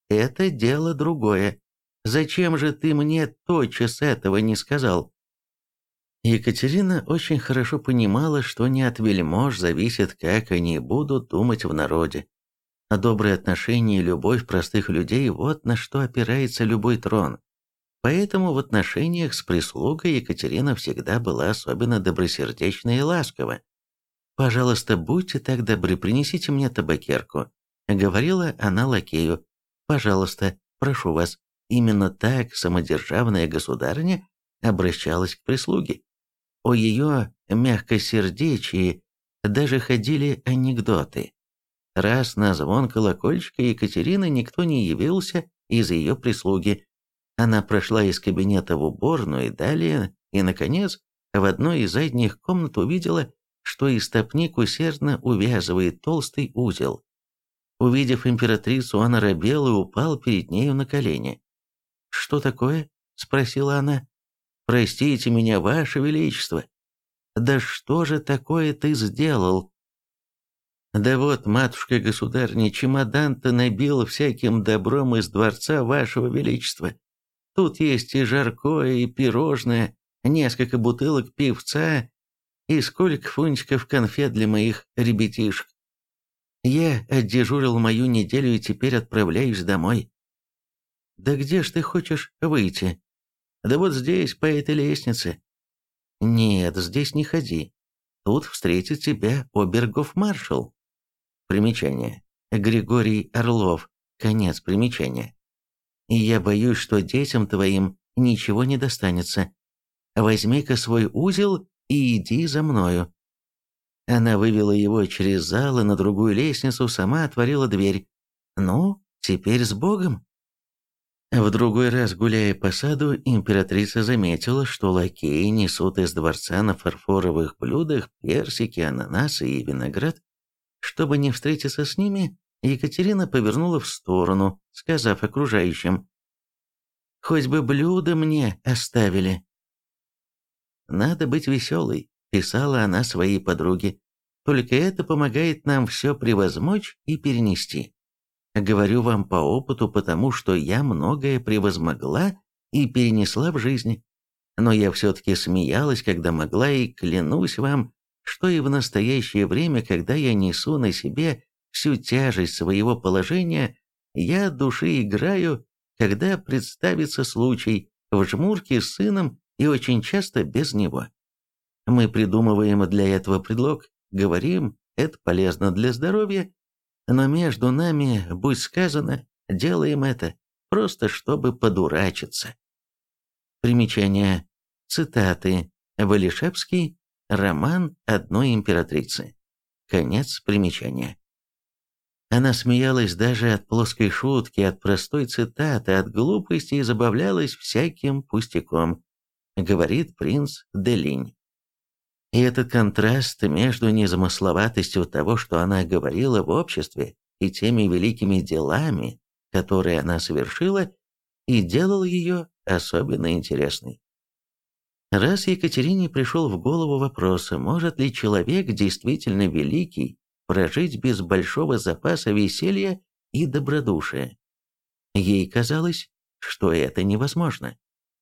это дело другое. Зачем же ты мне тотчас этого не сказал?» Екатерина очень хорошо понимала, что не от вельмож зависит, как они будут думать в народе. А добрые отношения и любовь простых людей – вот на что опирается любой трон. Поэтому в отношениях с прислугой Екатерина всегда была особенно добросердечна и ласкова. «Пожалуйста, будьте так добры, принесите мне табакерку», — говорила она лакею. «Пожалуйста, прошу вас». Именно так самодержавная государыня обращалась к прислуге. О ее мягкосердечии даже ходили анекдоты. Раз на звон колокольчика Екатерины никто не явился из ее прислуги. Она прошла из кабинета в уборную и далее, и, наконец, в одной из задних комнат увидела, что из стопник усердно увязывает толстый узел. Увидев императрицу, он оробел и упал перед нею на колени. «Что такое?» — спросила она. «Простите меня, ваше величество». «Да что же такое ты сделал?» «Да вот, матушка-государня, чемодан-то набил всяким добром из дворца вашего величества. Тут есть и жаркое, и пирожное, несколько бутылок пивца и сколько фунтиков конфет для моих ребятишек. Я отдежурил мою неделю и теперь отправляюсь домой». «Да где ж ты хочешь выйти?» «Да вот здесь, по этой лестнице». «Нет, здесь не ходи. Тут встретит тебя обергофмаршал». Примечание. Григорий Орлов. Конец примечания. «И я боюсь, что детям твоим ничего не достанется. Возьми-ка свой узел и иди за мною». Она вывела его через зал и на другую лестницу, сама отворила дверь. «Ну, теперь с Богом». В другой раз, гуляя по саду, императрица заметила, что лакеи несут из дворца на фарфоровых блюдах персики, ананасы и виноград. Чтобы не встретиться с ними, Екатерина повернула в сторону, сказав окружающим: «Хоть бы блюдо мне оставили». «Надо быть веселой», — писала она своей подруге. «Только это помогает нам все превозмочь и перенести. Говорю вам по опыту, потому что я многое превозмогла и перенесла в жизни. Но я все-таки смеялась, когда могла, и клянусь вам, что и в настоящее время, когда я несу на себе всю тяжесть своего положения, я от души играю, когда представится случай, в жмурке с сыном и очень часто без него. Мы придумываем для этого предлог, говорим, это полезно для здоровья, но между нами, будь сказано, делаем это, просто чтобы подурачиться». Примечание. Цитаты. Валишевский. Роман одной императрицы. Конец примечания. Она смеялась даже от плоской шутки, от простой цитаты, от глупости и забавлялась всяким пустяком, говорит принц де Линь. И этот контраст между незамысловатостью того, что она говорила в обществе, и теми великими делами, которые она совершила, и делал ее особенно интересной. Раз Екатерине пришел в голову вопрос, может ли человек, действительно великий, прожить без большого запаса веселья и добродушия. Ей казалось, что это невозможно.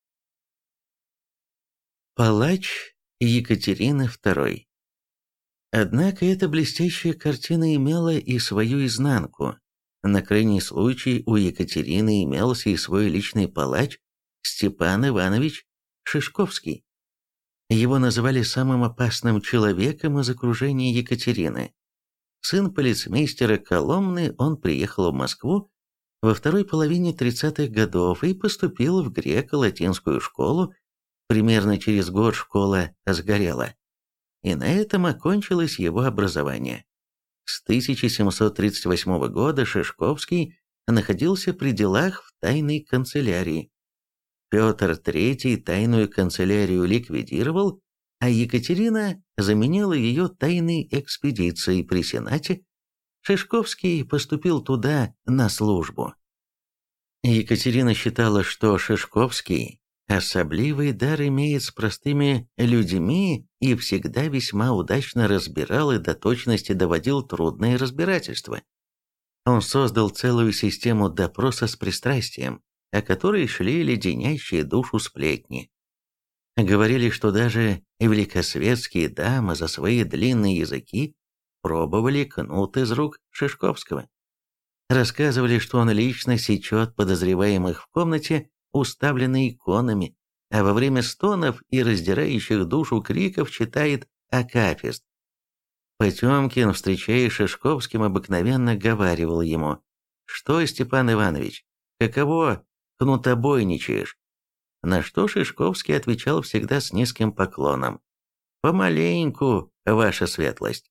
Палач Екатерины II. Однако эта блестящая картина имела и свою изнанку. На крайний случай у Екатерины имелся и свой личный палач Степан Иванович Шишковский. Его называли самым опасным человеком из окружения Екатерины. Сын полицмейстера Коломны, он приехал в Москву во второй половине 30-х годов и поступил в греко-латинскую школу. Примерно через год школа сгорела, и на этом окончилось его образование. С 1738 года Шишковский находился при делах в тайной канцелярии. Петр III тайную канцелярию ликвидировал, а Екатерина заменила ее тайной экспедицией при Сенате. Шишковский поступил туда на службу. Екатерина считала, что Шишковский особливый дар имеет с простыми людьми и всегда весьма удачно разбирал и до точности доводил трудные разбирательства. Он создал целую систему допроса с пристрастием, о которой шли леденящие душу сплетни. Говорили, что даже великосветские дамы за свои длинные языки пробовали кнут из рук Шишковского. Рассказывали, что он лично сечет подозреваемых в комнате, уставленной иконами, а во время стонов и раздирающих душу криков читает акафист. Потемкин, встречаясь с Шишковским, обыкновенно говаривал ему: «Что, Степан Иванович, каково кнутобойничаешь?» На что Шишковский отвечал всегда с низким поклоном: «Помаленьку, ваша светлость».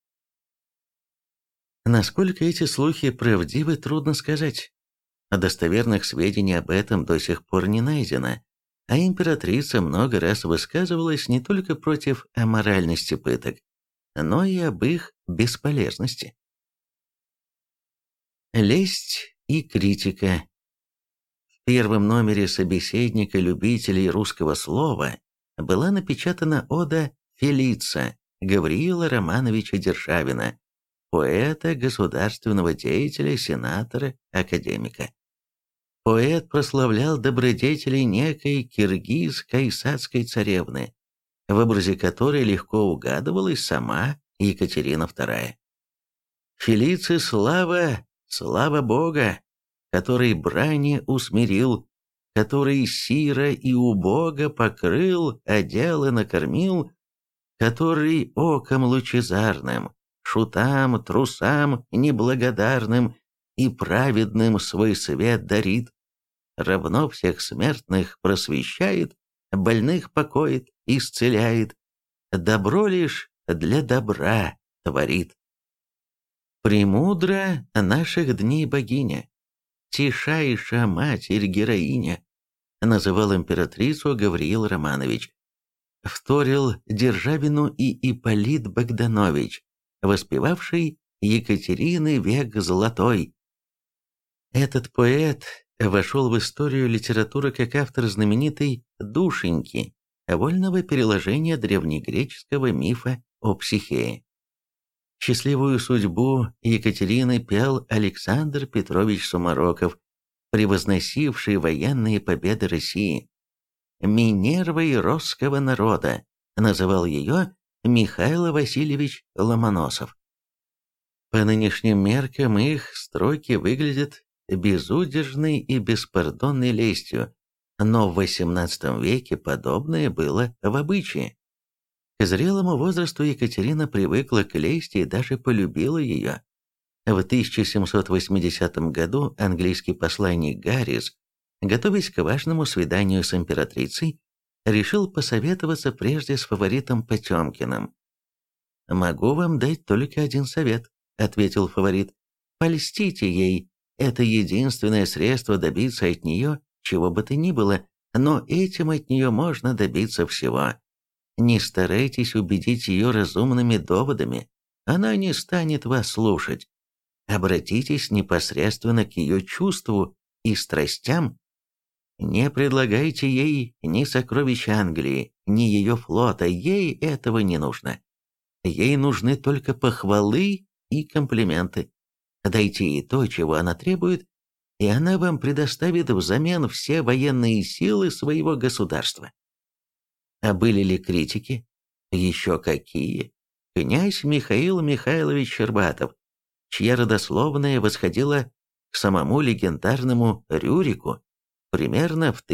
Насколько эти слухи правдивы, трудно сказать. Достоверных сведений об этом до сих пор не найдено, а императрица много раз высказывалась не только против аморальности пыток, но и об их бесполезности. Лесть и критика. В первом номере «Собеседника любителей русского слова» была напечатана ода Фелица Гавриила Романовича Державина, поэта, государственного деятеля, сенатора, академика. Поэт прославлял добродетели некой киргиз-кайсацкой царевны, в образе которой легко угадывалась сама Екатерина II. Фелицы слава, слава Бога, который брани усмирил, который сира и убога покрыл, одел и накормил, который оком лучезарным, шутам, трусам неблагодарным и праведным свой свет дарит, равно всех смертных просвещает, больных покоит, исцеляет, добро лишь для добра творит. Премудра наших дней богиня, тишайша матерь-героиня, называл императрицу Гавриил Романович. Вторил Державину и Ипполит Богданович, воспевавший Екатерины век золотой. Этот поэт вошел в историю литературы как автор знаменитой «Душеньки», вольного переложения древнегреческого мифа о Психее. Счастливую судьбу Екатерины пел Александр Петрович Сумароков, превозносивший военные победы России. «Минервой росского народа» называл ее Михаил Васильевич Ломоносов. По нынешним меркам их строки выглядят безудержной и беспардонной лестью, но в XVIII веке подобное было в обычае. К зрелому возрасту Екатерина привыкла к лести и даже полюбила ее. В 1780 году английский посланник Гаррис, готовясь к важному свиданию с императрицей, решил посоветоваться прежде с фаворитом Потемкиным. «Могу вам дать только один совет», — ответил фаворит. «Польстите ей, это единственное средство добиться от нее чего бы то ни было, но этим от нее можно добиться всего. Не старайтесь убедить ее разумными доводами, она не станет вас слушать. Обратитесь непосредственно к ее чувству и страстям. Не предлагайте ей ни сокровищ Англии, ни ее флота, ей этого не нужно. Ей нужны только похвалы и комплименты. Дайте ей то, чего она требует, и она вам предоставит взамен все военные силы своего государства». А были ли критики? Еще какие! Князь Михаил Михайлович Щербатов, чья родословная восходила к самому легендарному Рюрику, примерно в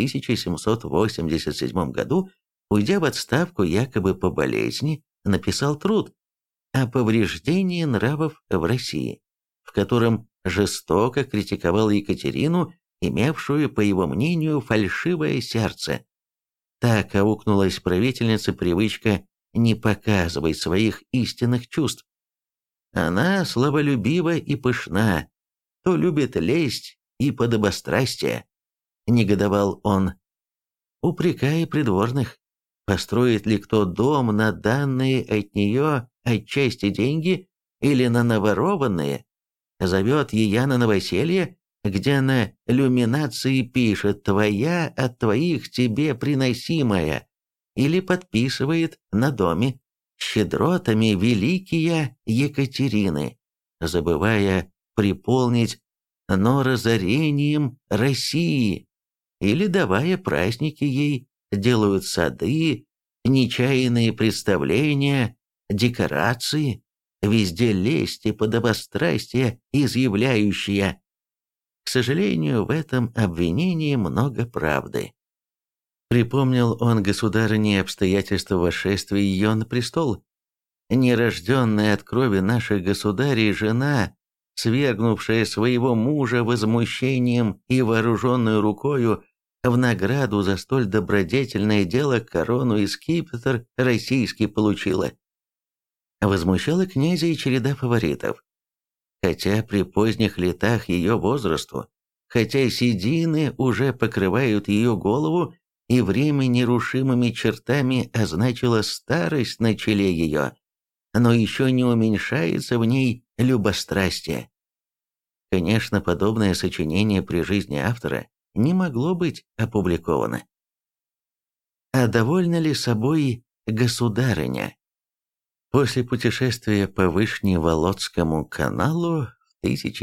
1787 году, уйдя в отставку якобы по болезни, написал труд о повреждении нравов в России, в котором жестоко критиковал Екатерину, имевшую, по его мнению, фальшивое сердце. Так аукнулась правительнице привычка не показывать своих истинных чувств. Она славолюбива и пышна, то любит лесть и подобострастие, негодовал он, упрекая придворных. Построит ли кто дом на данные от нее отчасти деньги или на наворованные? Зовет ее на новоселье, где на люминации пишет «твоя от твоих тебе приносимая», или подписывает на доме «щедротами великие Екатерины», забывая приполнить, но разорением России, или, давая праздники ей, делают сады, нечаянные представления, декорации, везде лесть и подобострастие изъявляющие. К сожалению, в этом обвинении много правды. Припомнил он государыне обстоятельства восшествия ее на престол. Нерожденная от крови наших государей жена, свергнувшая своего мужа возмущением и вооруженную рукою, в награду за столь добродетельное дело корону и скипетр российский получила. Возмущала князя и череда фаворитов. Хотя при поздних летах ее возрасту, хотя седины уже покрывают ее голову, и время нерушимыми чертами означило старость на челе ее, но еще не уменьшается в ней любострастие. Конечно, подобное сочинение при жизни автора не могло быть опубликовано. А довольна ли собой государыня? После путешествия по Вышневолодскому каналу в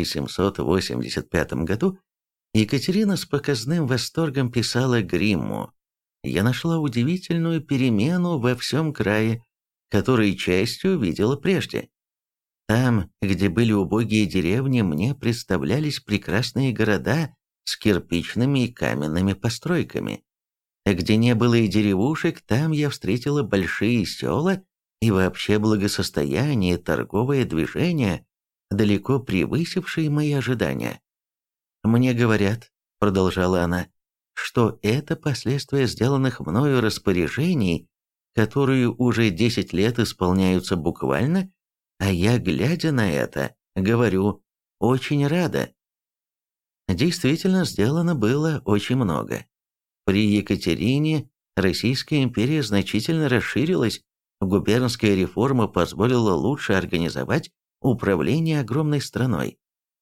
1785 году Екатерина с показным восторгом писала Гримму: «Я нашла удивительную перемену во всем крае, который частью видела прежде. Там, где были убогие деревни, мне представлялись прекрасные города с кирпичными и каменными постройками. Где не было и деревушек, там я встретила большие села и вообще благосостояние, торговое движение, далеко превысившие мои ожидания. Мне говорят, — продолжала она, — что это последствия сделанных мною распоряжений, которые уже 10 лет исполняются буквально, а я, глядя на это, говорю, очень рада». Действительно, сделано было очень много. При Екатерине Российская империя значительно расширилась, губернская реформа позволила лучше организовать управление огромной страной.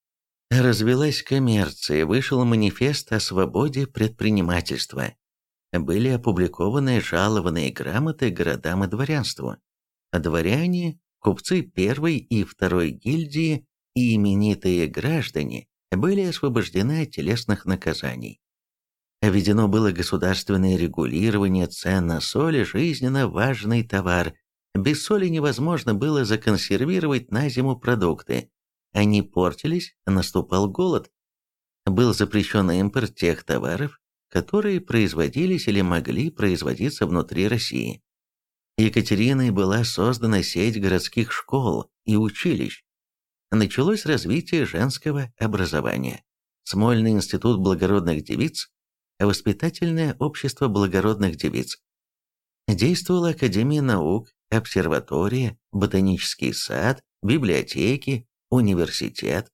Развилась коммерция, вышел манифест о свободе предпринимательства. Были опубликованы жалованные грамоты городам и дворянству. Дворяне, купцы первой и второй гильдии и именитые граждане были освобождены от телесных наказаний. Введено было государственное регулирование цен на соль, жизненно важный товар. Без соли невозможно было законсервировать на зиму продукты. Они портились, наступал голод. Был запрещен импорт тех товаров, которые производились или могли производиться внутри России. Екатериной была создана сеть городских школ и училищ. Началось развитие женского образования. Смольный институт благородных девиц, воспитательное общество благородных девиц. Действовала Академия наук, обсерватория, ботанический сад, библиотеки, университет.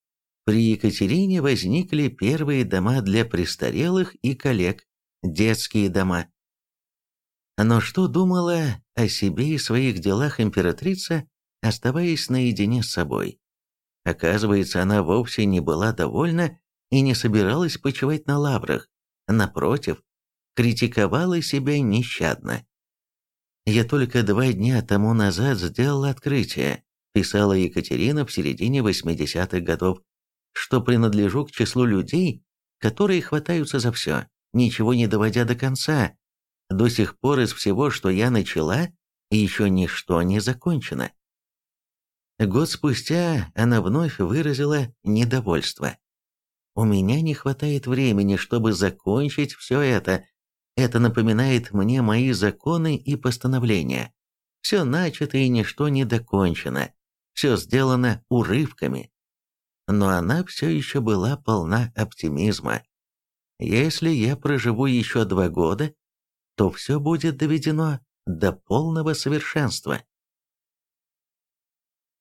При Екатерине возникли первые дома для престарелых и коллег, детские дома. Но что думала о себе и своих делах императрица, оставаясь наедине с собой? Оказывается, она вовсе не была довольна и не собиралась почивать на лаврах. Напротив, критиковала себя нещадно. «Я только 2 дня тому назад сделала открытие», — писала Екатерина в середине 80-х годов, «что принадлежу к числу людей, которые хватаются за все, ничего не доводя до конца. До сих пор из всего, что я начала, еще ничто не закончено». Год спустя она вновь выразила недовольство. «У меня не хватает времени, чтобы закончить все это. Это напоминает мне мои законы и постановления. Все начато и ничто не докончено. Все сделано урывками». Но она все еще была полна оптимизма. «Если я проживу еще 2 года, то все будет доведено до полного совершенства».